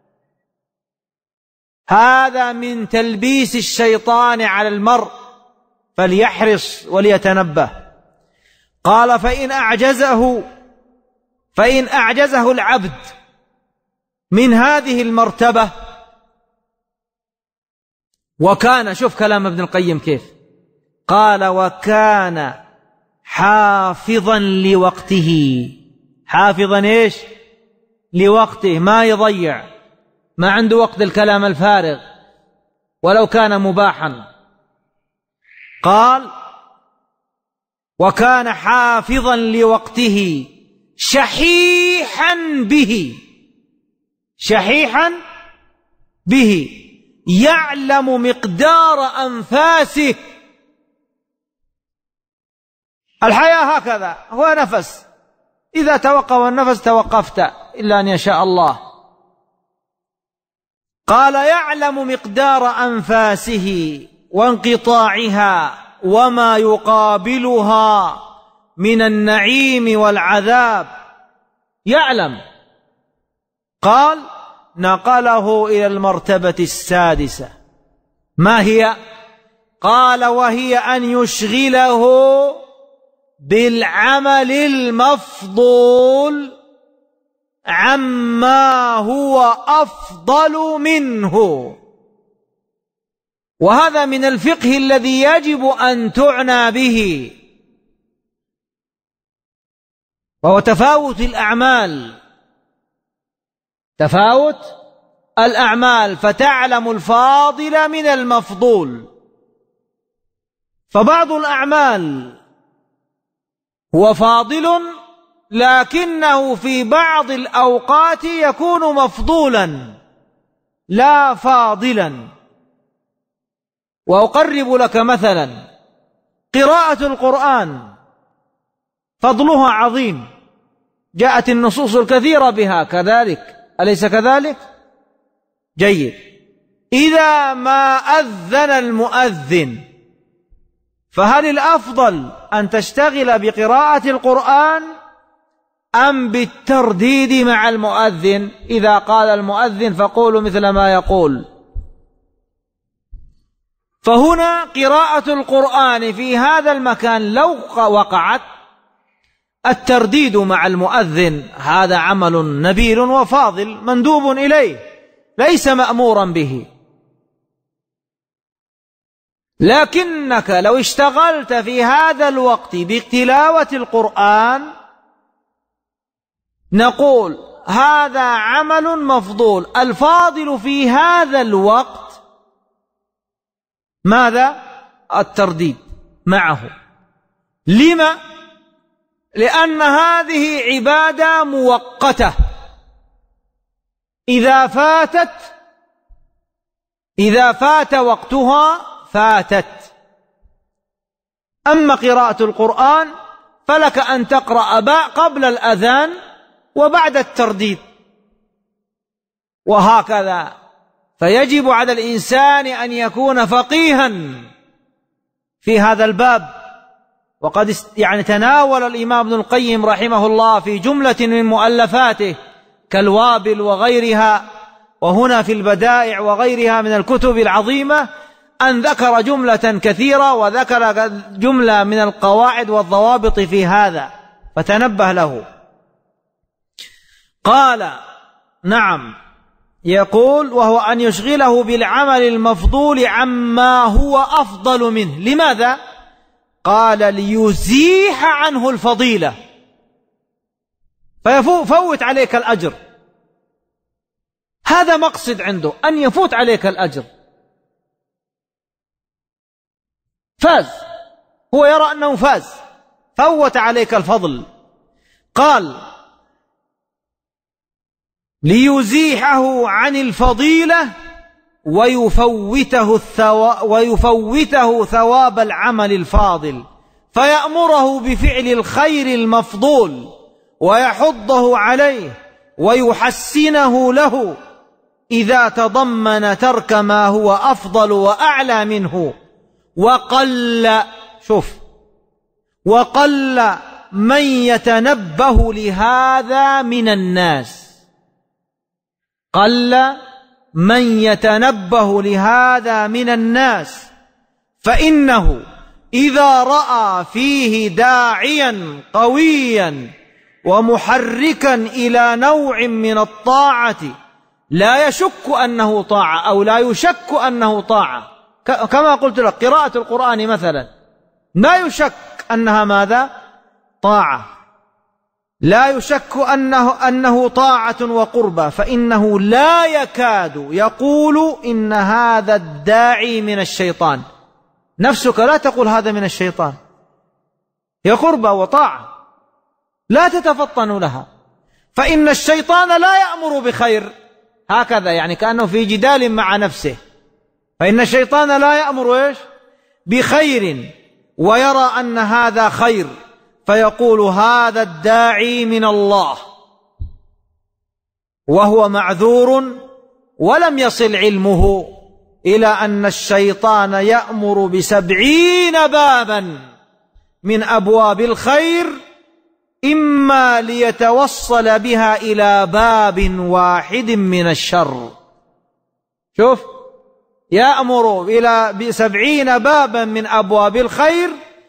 هذا من تلبيس الشيطان على المرء، فليحرص وليتنبه. قال: فإن أعجزه العبد من هذه المرتبة، وكان، شوف كلام ابن القيم كيف قال: وكان حافظا لوقته. حافظا إيش؟ لوقته، ما يضيع، ما عنده وقت الكلام الفارغ ولو كان مباحا. قال: وكان حافظا لوقته شحيحا به يعلم مقدار أنفاسه. الحياة هكذا، هو نفس، إذا توقف النفس توقفت إلا أن يشاء الله. قال: يعلم مقدار أنفاسه وانقطاعها وما يقابلها من النعيم والعذاب، يعلم. قال: نقله إلى المرتبة السادسة. ما هي؟ قال: وهي أن يشغله بالعمل المفضول عما هو أفضل منه. وهذا من الفقه الذي يجب أن تعنى به، وهو تفاوت الأعمال، فتعلم الفاضل من المفضول. فبعض الأعمال هو فاضل، لكنه في بعض الأوقات يكون مفضولا لا فاضلا. وأقرب لك مثلا قراءة القرآن فضلها عظيم، جاءت النصوص الكثيرة بها كذلك، أليس كذلك؟ جيد. إذا ما أذن المؤذن فهل الأفضل أن تشتغل بقراءة القرآن أم بالترديد مع المؤذن؟ إذا قال المؤذن فقولوا مثل ما يقول. فهنا قراءة القرآن في هذا المكان لو وقعت، الترديد مع المؤذن هذا عمل نبيل وفاضل مندوب إليه، ليس مأمورا به. لكنك لو اشتغلت في هذا الوقت بتلاوة القرآن نقول هذا عمل مفضول. الفاضل في هذا الوقت ماذا؟ الترديد معه. لما؟ لأن هذه عبادة مؤقتة، إذا فات وقتها فاتت. أما قراءة القرآن فلك أن تقرأ قبل الأذان وبعد الترديد، وهكذا. فيجب على الإنسان أن يكون فقيها في هذا الباب. وقد تناول الإمام ابن القيم رحمه الله في جملة من مؤلفاته كالوابل وغيرها، وهنا في البدائع وغيرها من الكتب العظيمة، أن ذكر جملة كثيرة، وذكر جملة من القواعد والضوابط في هذا، فتنبه له. قال نعم، يقول وهو أن يشغله بالعمل المفضول عما هو أفضل منه. لماذا؟ قال ليزيح عنه الفضيلة، فيفوت عليك الأجر. هذا مقصد عنده، أن يفوت عليك الأجر. فاز، هو يرى أنه فاز، فوت عليك الفضل. قال ليزيحه عن الفضيلة ويفوته ثواب العمل الفاضل، فيأمره بفعل الخير المفضول ويحضه عليه ويحسنه له إذا تضمن ترك ما هو أفضل وأعلى منه. وقل من يتنبه لهذا من الناس. قل من يتنبه لهذا من الناس، فإنه إذا رأى فيه داعيا قويا ومحركا إلى نوع من الطاعة لا يشك أنه طاعة، أو لا يشك أنه طاعة، كما قلت لك قراءة القرآن مثلا لا يشك أنها ماذا؟ طاعة، لا يشك أنه طاعة وقربة، فإنه لا يكاد يقول إن هذا الداعي من الشيطان. نفسك لا تقول هذا من الشيطان، هي قربة وطاعة، لا تتفطن لها، فإن الشيطان لا يأمر بخير. هكذا كأنه في جدال مع نفسه، فإن الشيطان لا يأمر بخير ويرى أن هذا خير، فيقول هذا الداعي من الله، وهو معذور ولم يصل علمه إلى أن الشيطان يأمر ب70 بابا من أبواب الخير، إما ليتوصل بها إلى باب واحد من الشر. يأمر ب70 بابا من أبواب الخير،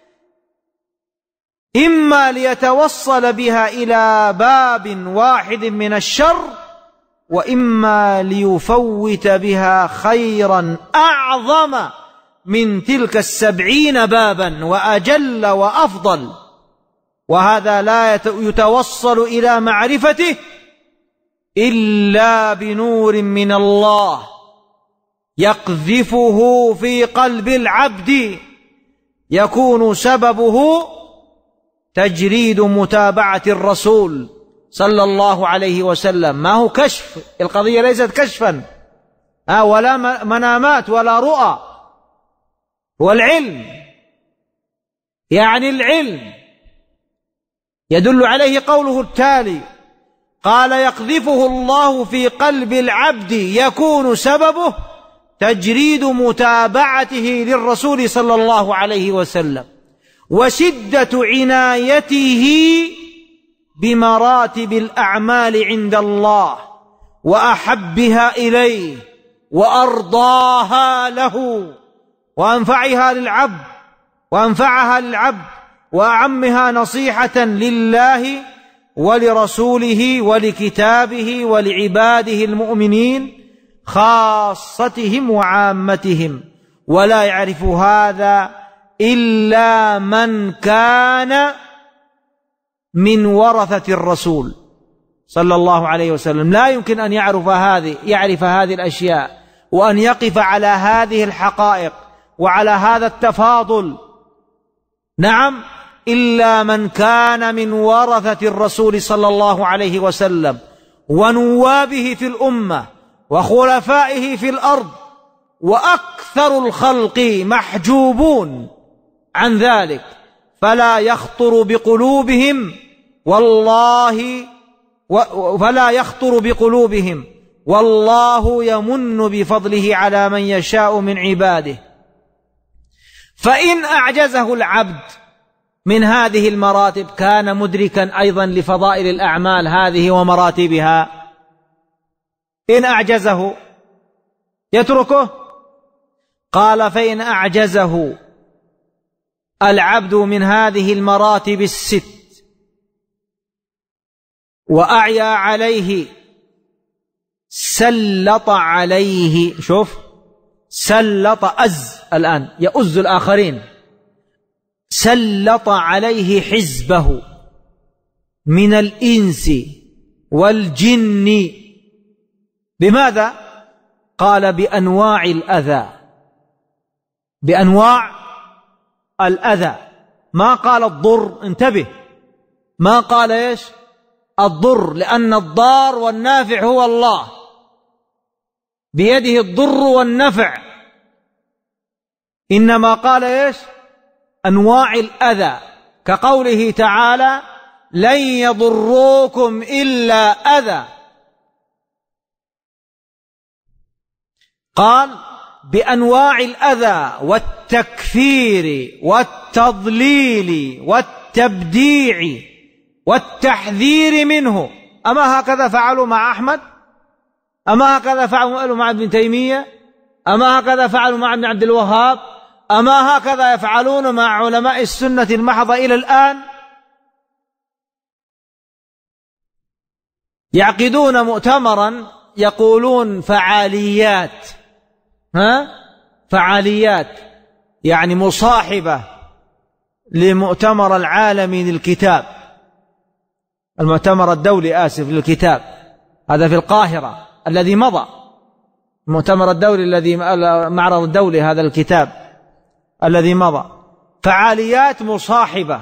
إما ليتوصل بها إلى باب واحد من الشر، وإما ليفوت بها خيرا أعظم من تلك 70 بابا وأجل وأفضل. وهذا لا يتوصل إلى معرفته إلا بنور من الله يقذفه في قلب العبد، يكون سببه تجريد متابعة الرسول صلى الله عليه وسلم. ما هو كشف، القضية ليست كشفا ولا منامات ولا رؤى، هو العلم. العلم يدل عليه قوله التالي، قال يقذفه الله في قلب العبد، يكون سببه تجريد متابعته للرسول صلى الله عليه وسلم، وشدة عنايته بمراتب الأعمال عند الله وأحبها إليه وأرضاها له، وأنفعها للعبد وأعمها نصيحة لله ولرسوله ولكتابه ولعباده المؤمنين خاصتهم وعامتهم، ولا يعرف هذا إلا من كان من ورثة الرسول صلى الله عليه وسلم. لا يمكن أن يعرف هذه الأشياء وأن يقف على هذه الحقائق وعلى هذا التفاضل، نعم، إلا من كان من ورثة الرسول صلى الله عليه وسلم ونوابه في الأمة وخلفائه في الأرض، وأكثر الخلق محجوبون عن ذلك، فلا يخطر بقلوبهم والله يمن بفضله على من يشاء من عباده. فإن أعجزه العبد من هذه المراتب كان مدركا أيضا لفضائل الأعمال هذه ومراتبها. إن أعجزه يتركه. قال: فإن أعجزه العبد من هذه المراتب الست وأعيا عليه سلط عليه، شوف، سلط، الآن يؤز الآخرين، سلط عليه حزبه من الإنس والجن. بماذا؟ قال: بأنواع الأذى. ما قال الضر، انتبه، ما قال إيش؟ الضر، لأن الضار والنافع هو الله، بيده الضر والنفع. إنما قال إيش؟ أنواع الأذى، كقوله تعالى: لن يضروكم إلا أذى. قال: بأنواع الأذى والتكفير والتضليل والتبديع والتحذير منه. أما هكذا فعلوا مع أحمد؟ أما هكذا فعلوا مع ابن تيمية؟ أما هكذا فعلوا مع ابن عبد الوهاب؟ أما هكذا يفعلون مع علماء السنة المحضة إلى الآن؟ يعقدون مؤتمرا يقولون فعاليات، فعاليات يعني مصاحبة لمؤتمر العالمي للكتاب، المؤتمر الدولي للكتاب، هذا في القاهرة الذي مضى، المؤتمر الدولي الذي معرض الدولي هذا الكتاب الذي مضى، فعاليات مصاحبة،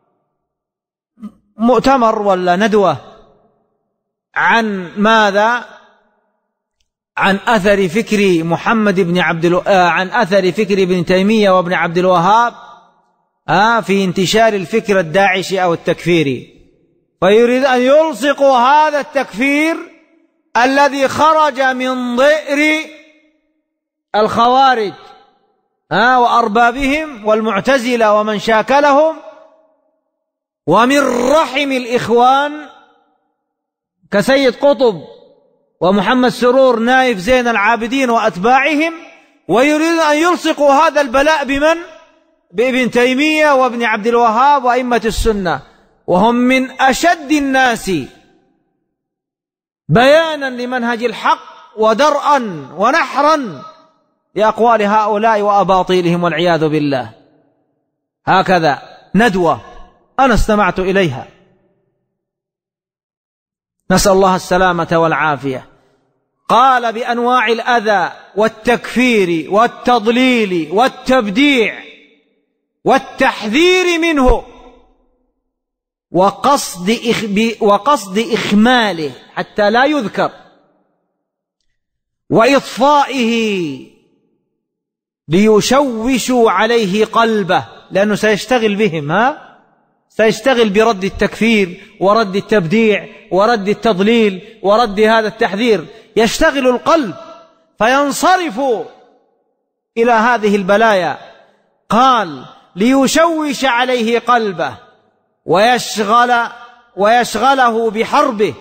مؤتمر ولا ندوة عن ماذا؟ عن أثر فكر عن أثر فكر ابن تيمية وابن عبد الوهاب في انتشار الفكر الداعشي أو التكفيري، فيريد أن يلصقوا هذا التكفير الذي خرج من ضئر الخوارج وأربابهم والمعتزلة ومن شاكلهم، ومن رحم الإخوان كسيد قطب ومحمد سرور نايف زين العابدين وأتباعهم، ويريد أن يلصقوا هذا البلاء بمن؟ بابن تيمية وابن عبد الوهاب وأئمة السنة، وهم من أشد الناس بيانا لمنهج الحق ودرءا ونحرا لأقوال هؤلاء وأباطيلهم والعياذ بالله. هكذا ندوة أنا استمعت إليها، نسأل الله السلامة والعافية. قال: بأنواع الأذى والتكفير والتضليل والتبديع والتحذير منه وقصد إخماله حتى لا يذكر، وإطفائه ليشوشوا عليه قلبه، لأنه سيشتغل بهم، سيشتغل برد التكفير ورد التبديع ورد التضليل ورد هذا التحذير، يشتغل القلب فينصرف إلى هذه البلايا. قال: ليشوش عليه قلبه ويشغله بحربه،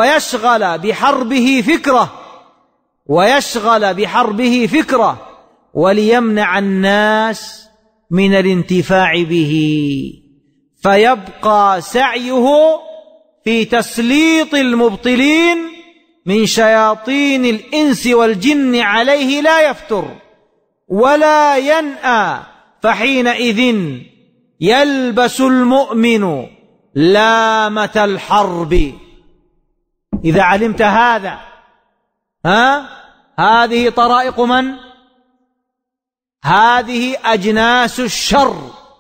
ويشغل بحربه فكره وليمنع الناس من الانتفاع به، فيبقى سعيه في تسليط المبطلين من شياطين الإنس والجن عليه لا يفتر ولا ينأى، فحينئذ يلبس المؤمن لامة الحرب. إذا علمت هذا، هذه طرائق من؟ هذه أجناس الشر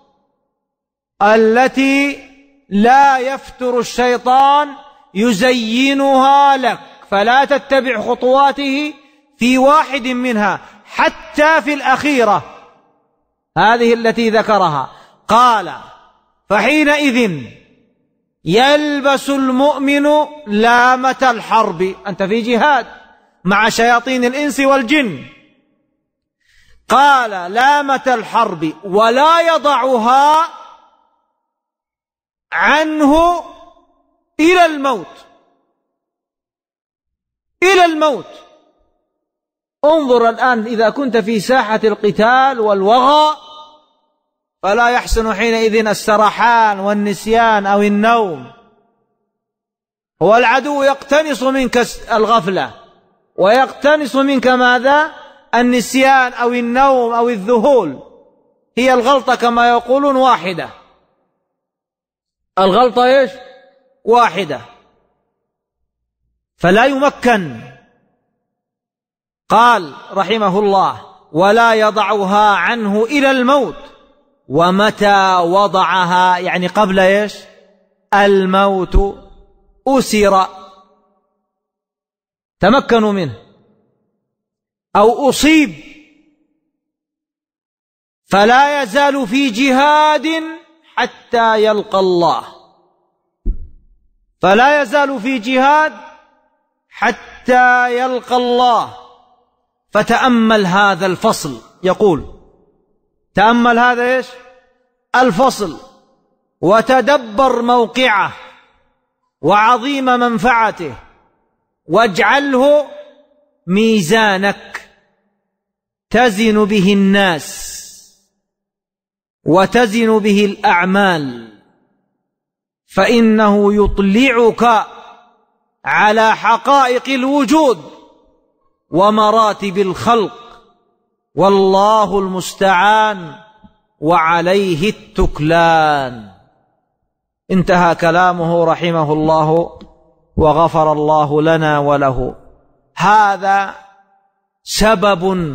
التي لا يفتر الشيطان يزينها لك، فلا تتبع خطواته في واحد منها حتى في الأخيرة هذه التي ذكرها. قال: فحينئذ يلبس المؤمن لامة الحرب. أنت في جهاد مع شياطين الإنس والجن. قال: لامة الحرب ولا يضعها عنه إلى الموت. إلى الموت. انظر الآن، إذا كنت في ساحة القتال والوغى فلا يحسن حينئذ السرحان والنسيان أو النوم، هو العدو يقتنص منك الغفلة ويقتنص منك ماذا؟ النسيان أو النوم أو الذهول. هي الغلطة كما يقولون واحدة، الغلطة إيش؟ واحدة، فلا يمكن. قال رحمه الله: ولا يضعها عنه إلى الموت. ومتى وضعها يعني قبل إيش؟ الموت أسر، تمكنوا منه، أو أصيب، فلا يزال في جهاد حتى يلقى الله. فلا يزال في جهاد حتى يلقى الله. فتأمل هذا الفصل، يقول: تأمل هذا إيش؟ الفصل، وتدبر موقعه وعظيم منفعته، واجعله ميزانك تزن به الناس وتزن به الأعمال، فإنه يطلعك على حقائق الوجود ومراتب الخلق، والله المستعان وعليه التكلان. انتهى كلامه رحمه الله وغفر الله لنا وله. هذا سبب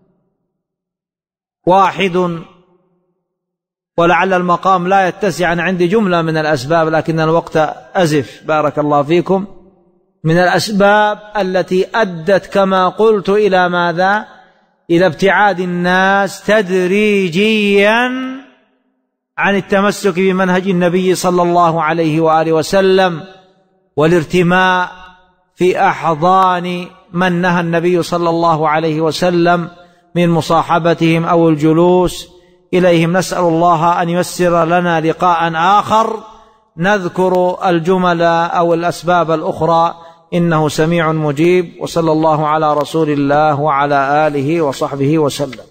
واحد، ولعل المقام لا يتسع، عن عندي جملة من الأسباب لكن الوقت أزف، بارك الله فيكم، من الأسباب التي أدت كما قلت إلى ماذا؟ إلى ابتعاد الناس تدريجيا عن التمسك بمنهج النبي صلى الله عليه وآله وسلم، والارتماء في أحضان من نهى النبي صلى الله عليه وسلم من مصاحبتهم أو الجلوس إليهم. نسأل الله أن ييسر لنا لقاء آخر نذكر الجمل أو الأسباب الأخرى، إنه سميع مجيب. وصلى الله على رسول الله وعلى آله وصحبه وسلم.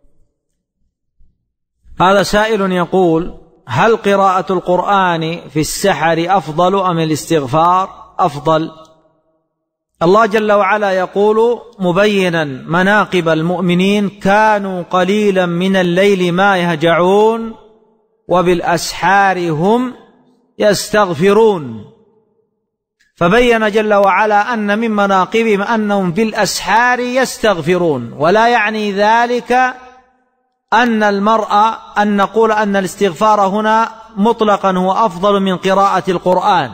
هذا سائل يقول: هل قراءة القرآن في السحر أفضل أم الاستغفار أفضل؟ الله جل وعلا يقول مبينا مناقب المؤمنين: كانوا قليلا من الليل ما يهجعون وبالأسحار هم يستغفرون. فبين جل وعلا أن من مناقبهم أنهم بالأسحار يستغفرون، ولا يعني ذلك أن المرأة أن نقول أن الاستغفار هنا مطلقا هو أفضل من قراءة القرآن،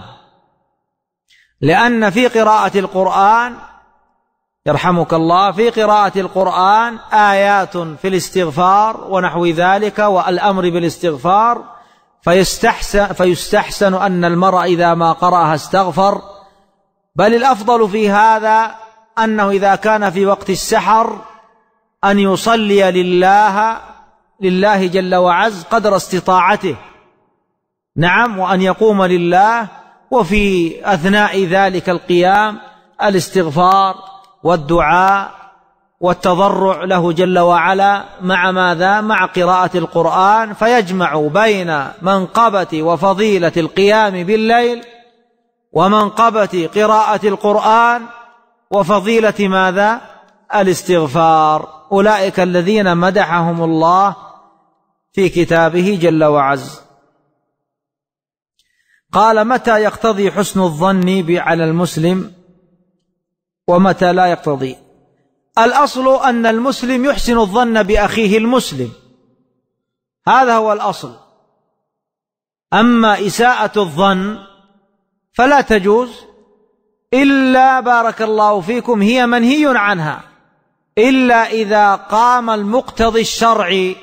لأن في قراءة القرآن يرحمك الله في قراءة القرآن آيات في الاستغفار ونحو ذلك والأمر بالاستغفار، فيستحسن أن المرء إذا ما قرأها استغفر. بل الأفضل في هذا أنه إذا كان في وقت السحر أن يصلي لله جل وعز قدر استطاعته، نعم، وأن يقوم لله، وفي أثناء ذلك القيام الاستغفار والدعاء والتضرع له جل وعلا مع ماذا؟ مع قراءة القرآن، فيجمع بين منقبة وفضيلة القيام بالليل ومنقبة قراءة القرآن وفضيلة ماذا؟ الاستغفار. أولئك الذين مدحهم الله في كتابه جل وعز. قال: متى يقتضي حسن الظن على المسلم ومتى لا يقتضي؟ الأصل أن المسلم يحسن الظن بأخيه المسلم، هذا هو الأصل. أما إساءة الظن فلا تجوز إلا، بارك الله فيكم، هي منهي عنها إلا إذا قام المقتضي الشرعي،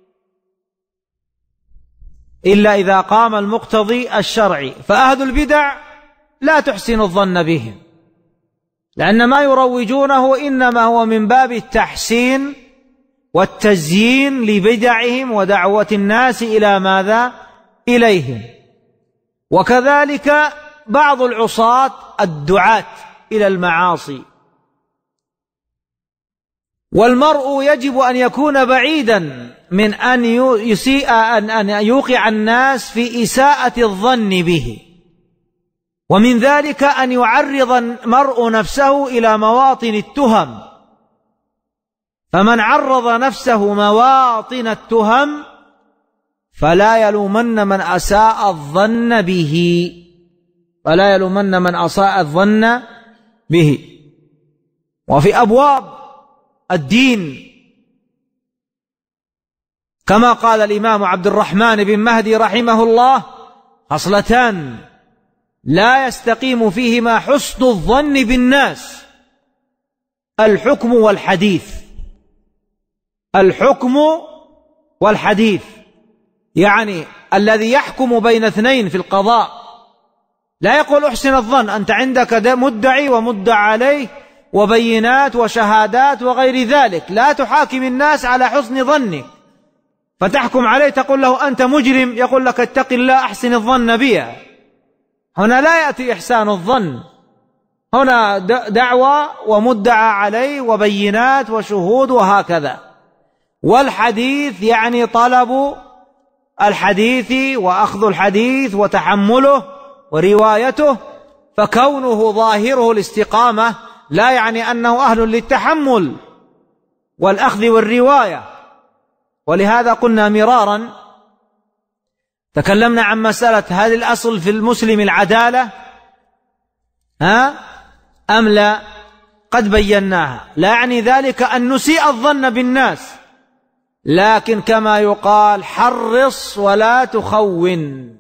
إلا إذا قام المقتضي الشرعي. فأهل البدع لا تحسن الظن بهم، لأن ما يروجونه إنما هو من باب التحسين والتزيين لبدعهم ودعوة الناس إلى ماذا؟ إليهم. وكذلك بعض العصاة الدعاة إلى المعاصي. والمرء يجب أن يكون بعيدا من أن يسيء أن يوقع الناس في إساءة الظن به، ومن ذلك أن يعرض المرء نفسه إلى مواطن التهم. فمن عرض نفسه مواطن التهم فلا يلومن من أساء الظن به، فلا يلومن من أساء الظن به. وفي أبواب الدين كما قال الإمام عبد الرحمن بن مهدي رحمه الله: خصلتان لا يستقيم فيهما حسن الظن بالناس: الحكم والحديث. الحكم والحديث، يعني الذي يحكم بين اثنين في القضاء لا يقول احسن الظن، أنت عندك مدعي ومدعى عليه وبينات وشهادات وغير ذلك، لا تحاكم الناس على حسن ظنك فتحكم عليه تقول له أنت مجرم، يقول لك اتق الله أحسن الظن بها. هنا لا يأتي إحسان الظن، هنا دعوة ومدعى عليه وبينات وشهود وهكذا. والحديث يعني طلب الحديث وأخذ الحديث وتحمله وروايته، فكونه ظاهره الاستقامة لا يعني أنه أهل للتحمل والأخذ والرواية. ولهذا قلنا مرارا، تكلمنا عن مسألة هل الأصل في المسلم العدالة أم لا؟ قد بيناها. لا يعني ذلك أن نسيء الظن بالناس، لكن كما يقال حرص ولا تخون.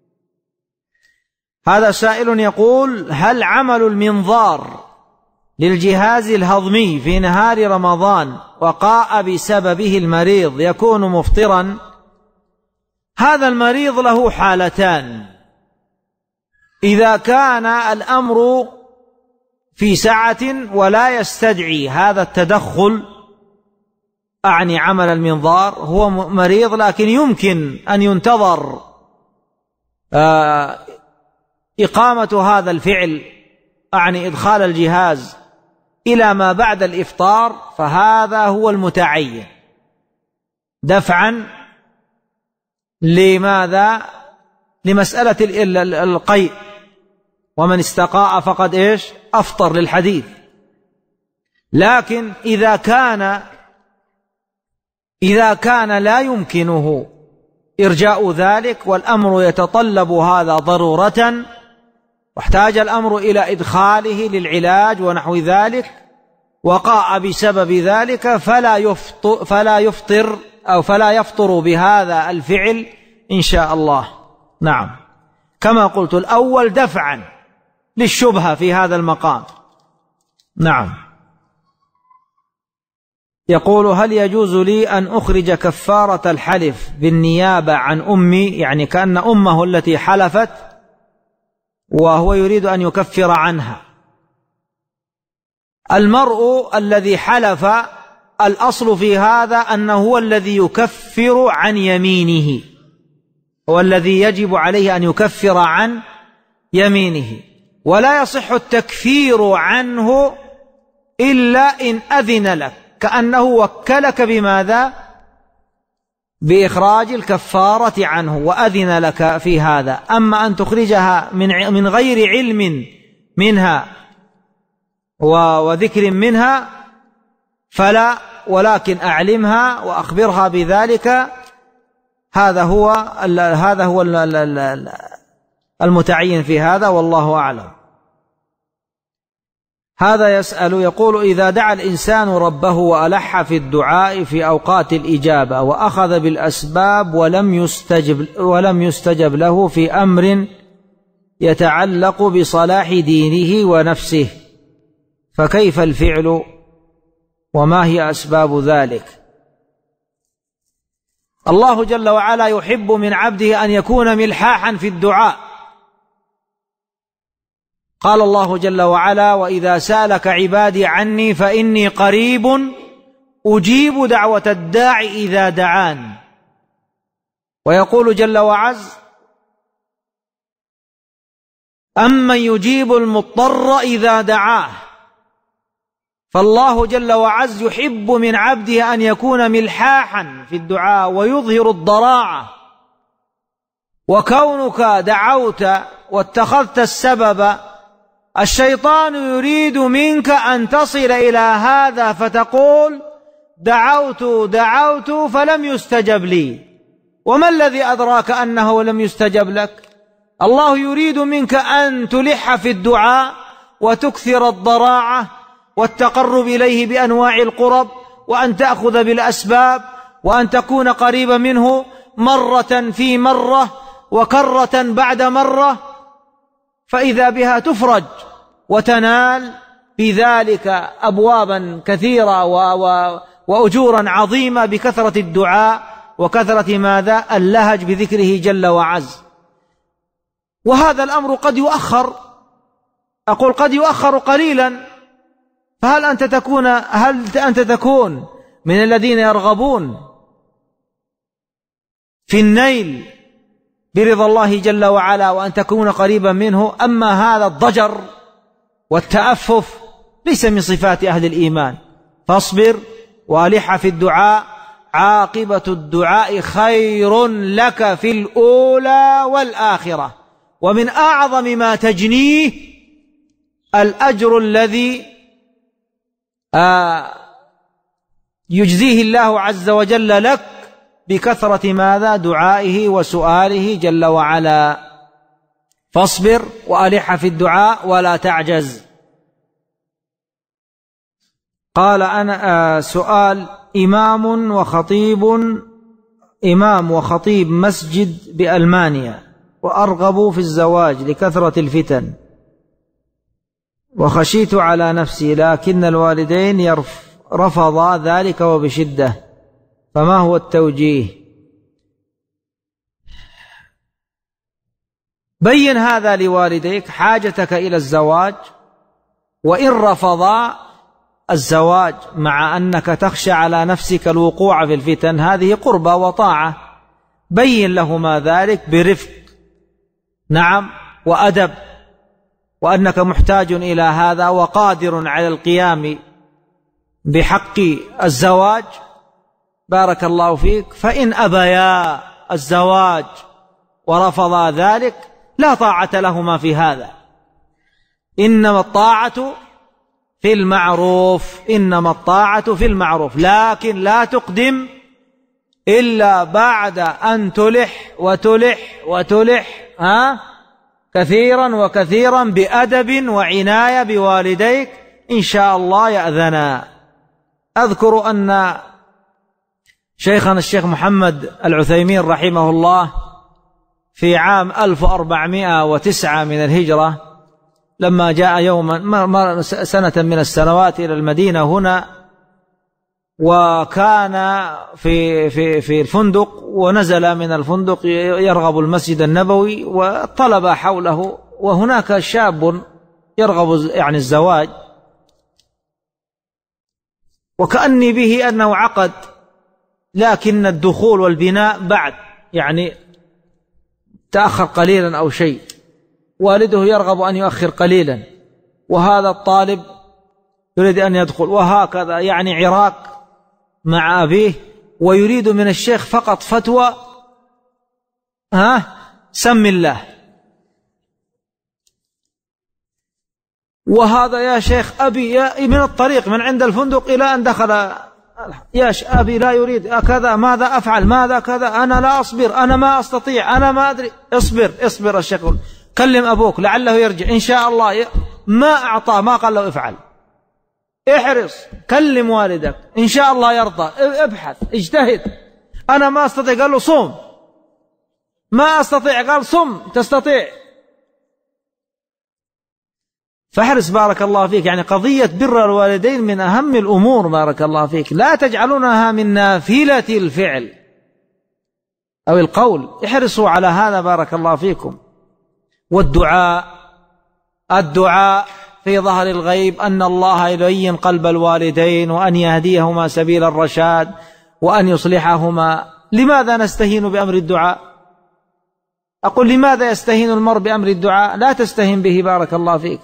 هذا سائل يقول: هل عمل المنظار للجهاز الهضمي في نهار رمضان وقاء بسببه المريض يكون مفطرا؟ هذا المريض له حالتان: إذا كان الأمر في سعة ولا يستدعي هذا التدخل، أعني عمل المنظار، هو مريض لكن يمكن أن ينتظر إقامة هذا الفعل، أعني إدخال الجهاز إلى ما بعد الإفطار، فهذا هو المتعين دفعا لماذا؟ لمسألة القيء، ومن استقاء فقد إيش؟ أفطر للحديث. لكن إذا كان لا يمكنه إرجاء ذلك والأمر يتطلب هذا ضرورة واحتاج الأمر إلى إدخاله للعلاج ونحو ذلك وقاء بسبب ذلك فلا يفطر أو فلا يفطر بهذا الفعل إن شاء الله. نعم، كما قلت الأول دفعا للشبهة في هذا المقام. نعم. يقول: هل يجوز لي أن أخرج كفارة الحلف بالنيابة عن أمي؟ يعني كأن أمه التي حلفت وهو يريد أن يكفر عنها. المرء الذي حلف الأصل في هذا أنه هو الذي يكفر عن يمينه، هو الذي يجب عليه أن يكفر عن يمينه، ولا يصح التكفير عنه إلا إن أذن لك، كأنه وكلك بماذا؟ بإخراج الكفارة عنه وأذن لك في هذا. أما أن تخرجها من غير علم منها وذكر منها فلا، ولكن أعلمها وأخبرها بذلك. هذا هو المتعين في هذا، والله أعلم. هذا يسأل يقول: إذا دعا الإنسان ربه وألح في الدعاء في أوقات الإجابة وأخذ بالأسباب ولم يستجب له في أمر يتعلق بصلاح دينه ونفسه، فكيف الفعل وما هي أسباب ذلك؟ الله جل وعلا يحب من عبده أن يكون ملحاحا في الدعاء. قال الله جل وعلا: وإذا سألك عبادي عني فإني قريب أجيب دعوة الداع إذا دعان. ويقول جل وعز: أمن يجيب المضطر إذا دعاه. فالله جل وعز يحب من عبده أن يكون ملحاحا في الدعاء ويظهر الضراعة. وكونك دعوت واتخذت السبب، الشيطان يريد منك أن تصل إلى هذا فتقول: دعوت فلم يستجب لي. وما الذي أدراك أنه لم يستجب لك؟ الله يريد منك أن تلح في الدعاء وتكثر الضراعة والتقرب إليه بأنواع القرب، وأن تأخذ بالأسباب، وأن تكون قريبا منه مرة في مرة وكرة بعد مرة، فإذا بها تفرج وتنال في ذلك أبوابا كثيرة وأجورا عظيمة بكثرة الدعاء وكثرة ماذا؟ اللهج بذكره جل وعز. وهذا الأمر قد يؤخر، أقول قد يؤخر قليلا. فهل أنت تكون من الذين يرغبون في النيل برضا الله جل وعلا وأن تكون قريبا منه؟ أما هذا الضجر والتأفف ليس من صفات أهل الإيمان. فاصبر والح في الدعاء، عاقبة الدعاء خير لك في الأولى والآخرة. ومن أعظم ما تجنيه الأجر الذي يجزيه الله عز وجل لك بكثرة ماذا؟ دعائه وسؤاله جل وعلا. فاصبر وألح في الدعاء ولا تعجز. قال: أنا سؤال: إمام وخطيب مسجد بألمانيا، وأرغب في الزواج لكثرة الفتن، وخشيت على نفسي، لكن الوالدين رفضا ذلك وبشدة، فما هو التوجيه؟ بين هذا لوالديك، حاجتك إلى الزواج، وإن رفضا الزواج مع أنك تخشى على نفسك الوقوع في الفتن، هذه قربة وطاعة. بين لهما ذلك برفق، نعم، وأدب، وأنك محتاج إلى هذا وقادر على القيام بحق الزواج، بارك الله فيك. فإن أبيا الزواج ورفضا ذلك لا طاعة لهما في هذا. إنما الطاعة في المعروف، لكن لا تقدم إلا بعد أن تلح كثيرا وكثيرا بأدب وعناية بوالديك، إن شاء الله يأذنا. أذكر أن شيخنا الشيخ محمد العثيمين رحمه الله في عام 1409 من الهجرة، لما جاء يوما سنة من السنوات إلى المدينة هنا، وكان في الفندق، ونزل من الفندق يرغب المسجد النبوي، والطلب حوله، وهناك شاب يرغب يعني الزواج، وكأني به أنه عقد، لكن الدخول والبناء بعد يعني تأخر قليلا أو شيء، والده يرغب أن يؤخر قليلا، وهذا الطالب يريد أن يدخل، وهكذا يعني عراك مع أبيه ويريد من الشيخ فقط فتوى سم الله، وهذا يا شيخ أبي من الطريق من عند الفندق إلى أن دخل يا أبي لا يريد كذا، ماذا أفعل، ماذا كذا، أنا لا أصبر، أنا ما أستطيع، أنا ما أدري. اصبر الشيخ، كلم أبوك لعله يرجع إن شاء الله. ما أعطاه، ما قال له افعل، احرص، كلم والدك إن شاء الله يرضى، ابحث، اجتهد. أنا ما أستطيع، قال له صوم. ما أستطيع، قال صم، تستطيع. فاحرص بارك الله فيك، يعني قضية بر الوالدين من أهم الأمور بارك الله فيك، لا تجعلونها من نافلة الفعل أو القول، احرصوا على هذا بارك الله فيكم. والدعاء في ظهر الغيب أن الله يلين قلب الوالدين وأن يهديهما سبيل الرشاد وأن يصلحهما. لماذا نستهين بأمر الدعاء؟ أقول لماذا يستهين المرء بأمر الدعاء؟ لا تستهين به بارك الله فيك.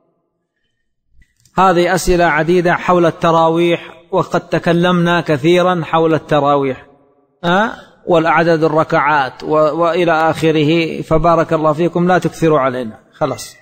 هذه أسئلة عديدة حول التراويح، وقد تكلمنا كثيرا حول التراويح والأعداد الركعات وإلى آخره، فبارك الله فيكم لا تكثروا علينا. خلاص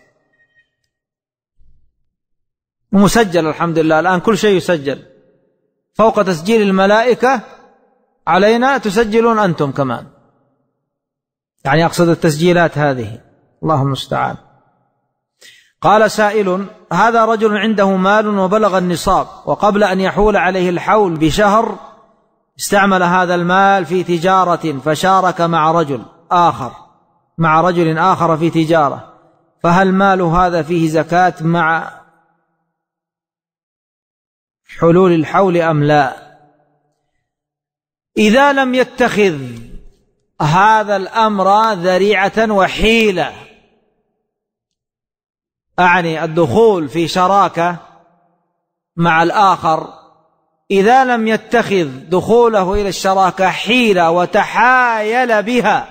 مسجل الحمد لله، الآن كل شيء يسجل، فوق تسجيل الملائكة علينا تسجلون أنتم كمان، يعني أقصد التسجيلات هذه، اللهم المستعان. قال سائل: هذا رجل عنده مال وبلغ النصاب، وقبل أن يحول عليه الحول بشهر استعمل هذا المال في تجارة، فشارك مع رجل آخر في تجارة، فهل مال هذا فيه زكاة مع حلول الحول أم لا؟ إذا لم يتخذ هذا الأمر ذريعة وحيلة، أعني الدخول في شراكة مع الآخر، إذا لم يتخذ دخوله إلى الشراكة حيلة وتحايل بها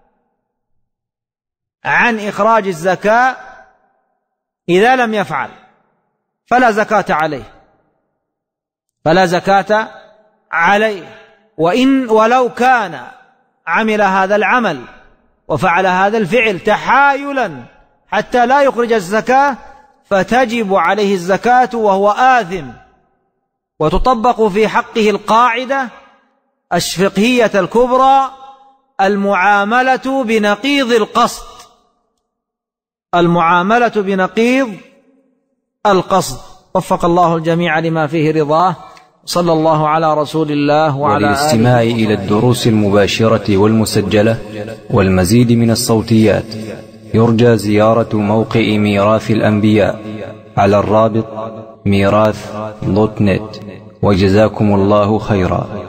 عن إخراج الزكاة، إذا لم يفعل فلا زكاة عليه، ولو كان عمل هذا العمل وفعل هذا الفعل تحايلا حتى لا يخرج الزكاة، فتجب عليه الزكاة وهو آثم، وتطبق في حقه القاعدة الفقهية الكبرى: المعاملة بنقيض القصد. وفق الله الجميع لما فيه رضاه، صلى الله على رسول الله وعلى آله. وللاستماع إلى الدروس المباشرة والمسجلة والمزيد من الصوتيات يرجى زيارة موقع ميراث الأنبياء على الرابط ميراث.net. وجزاكم الله خيرا.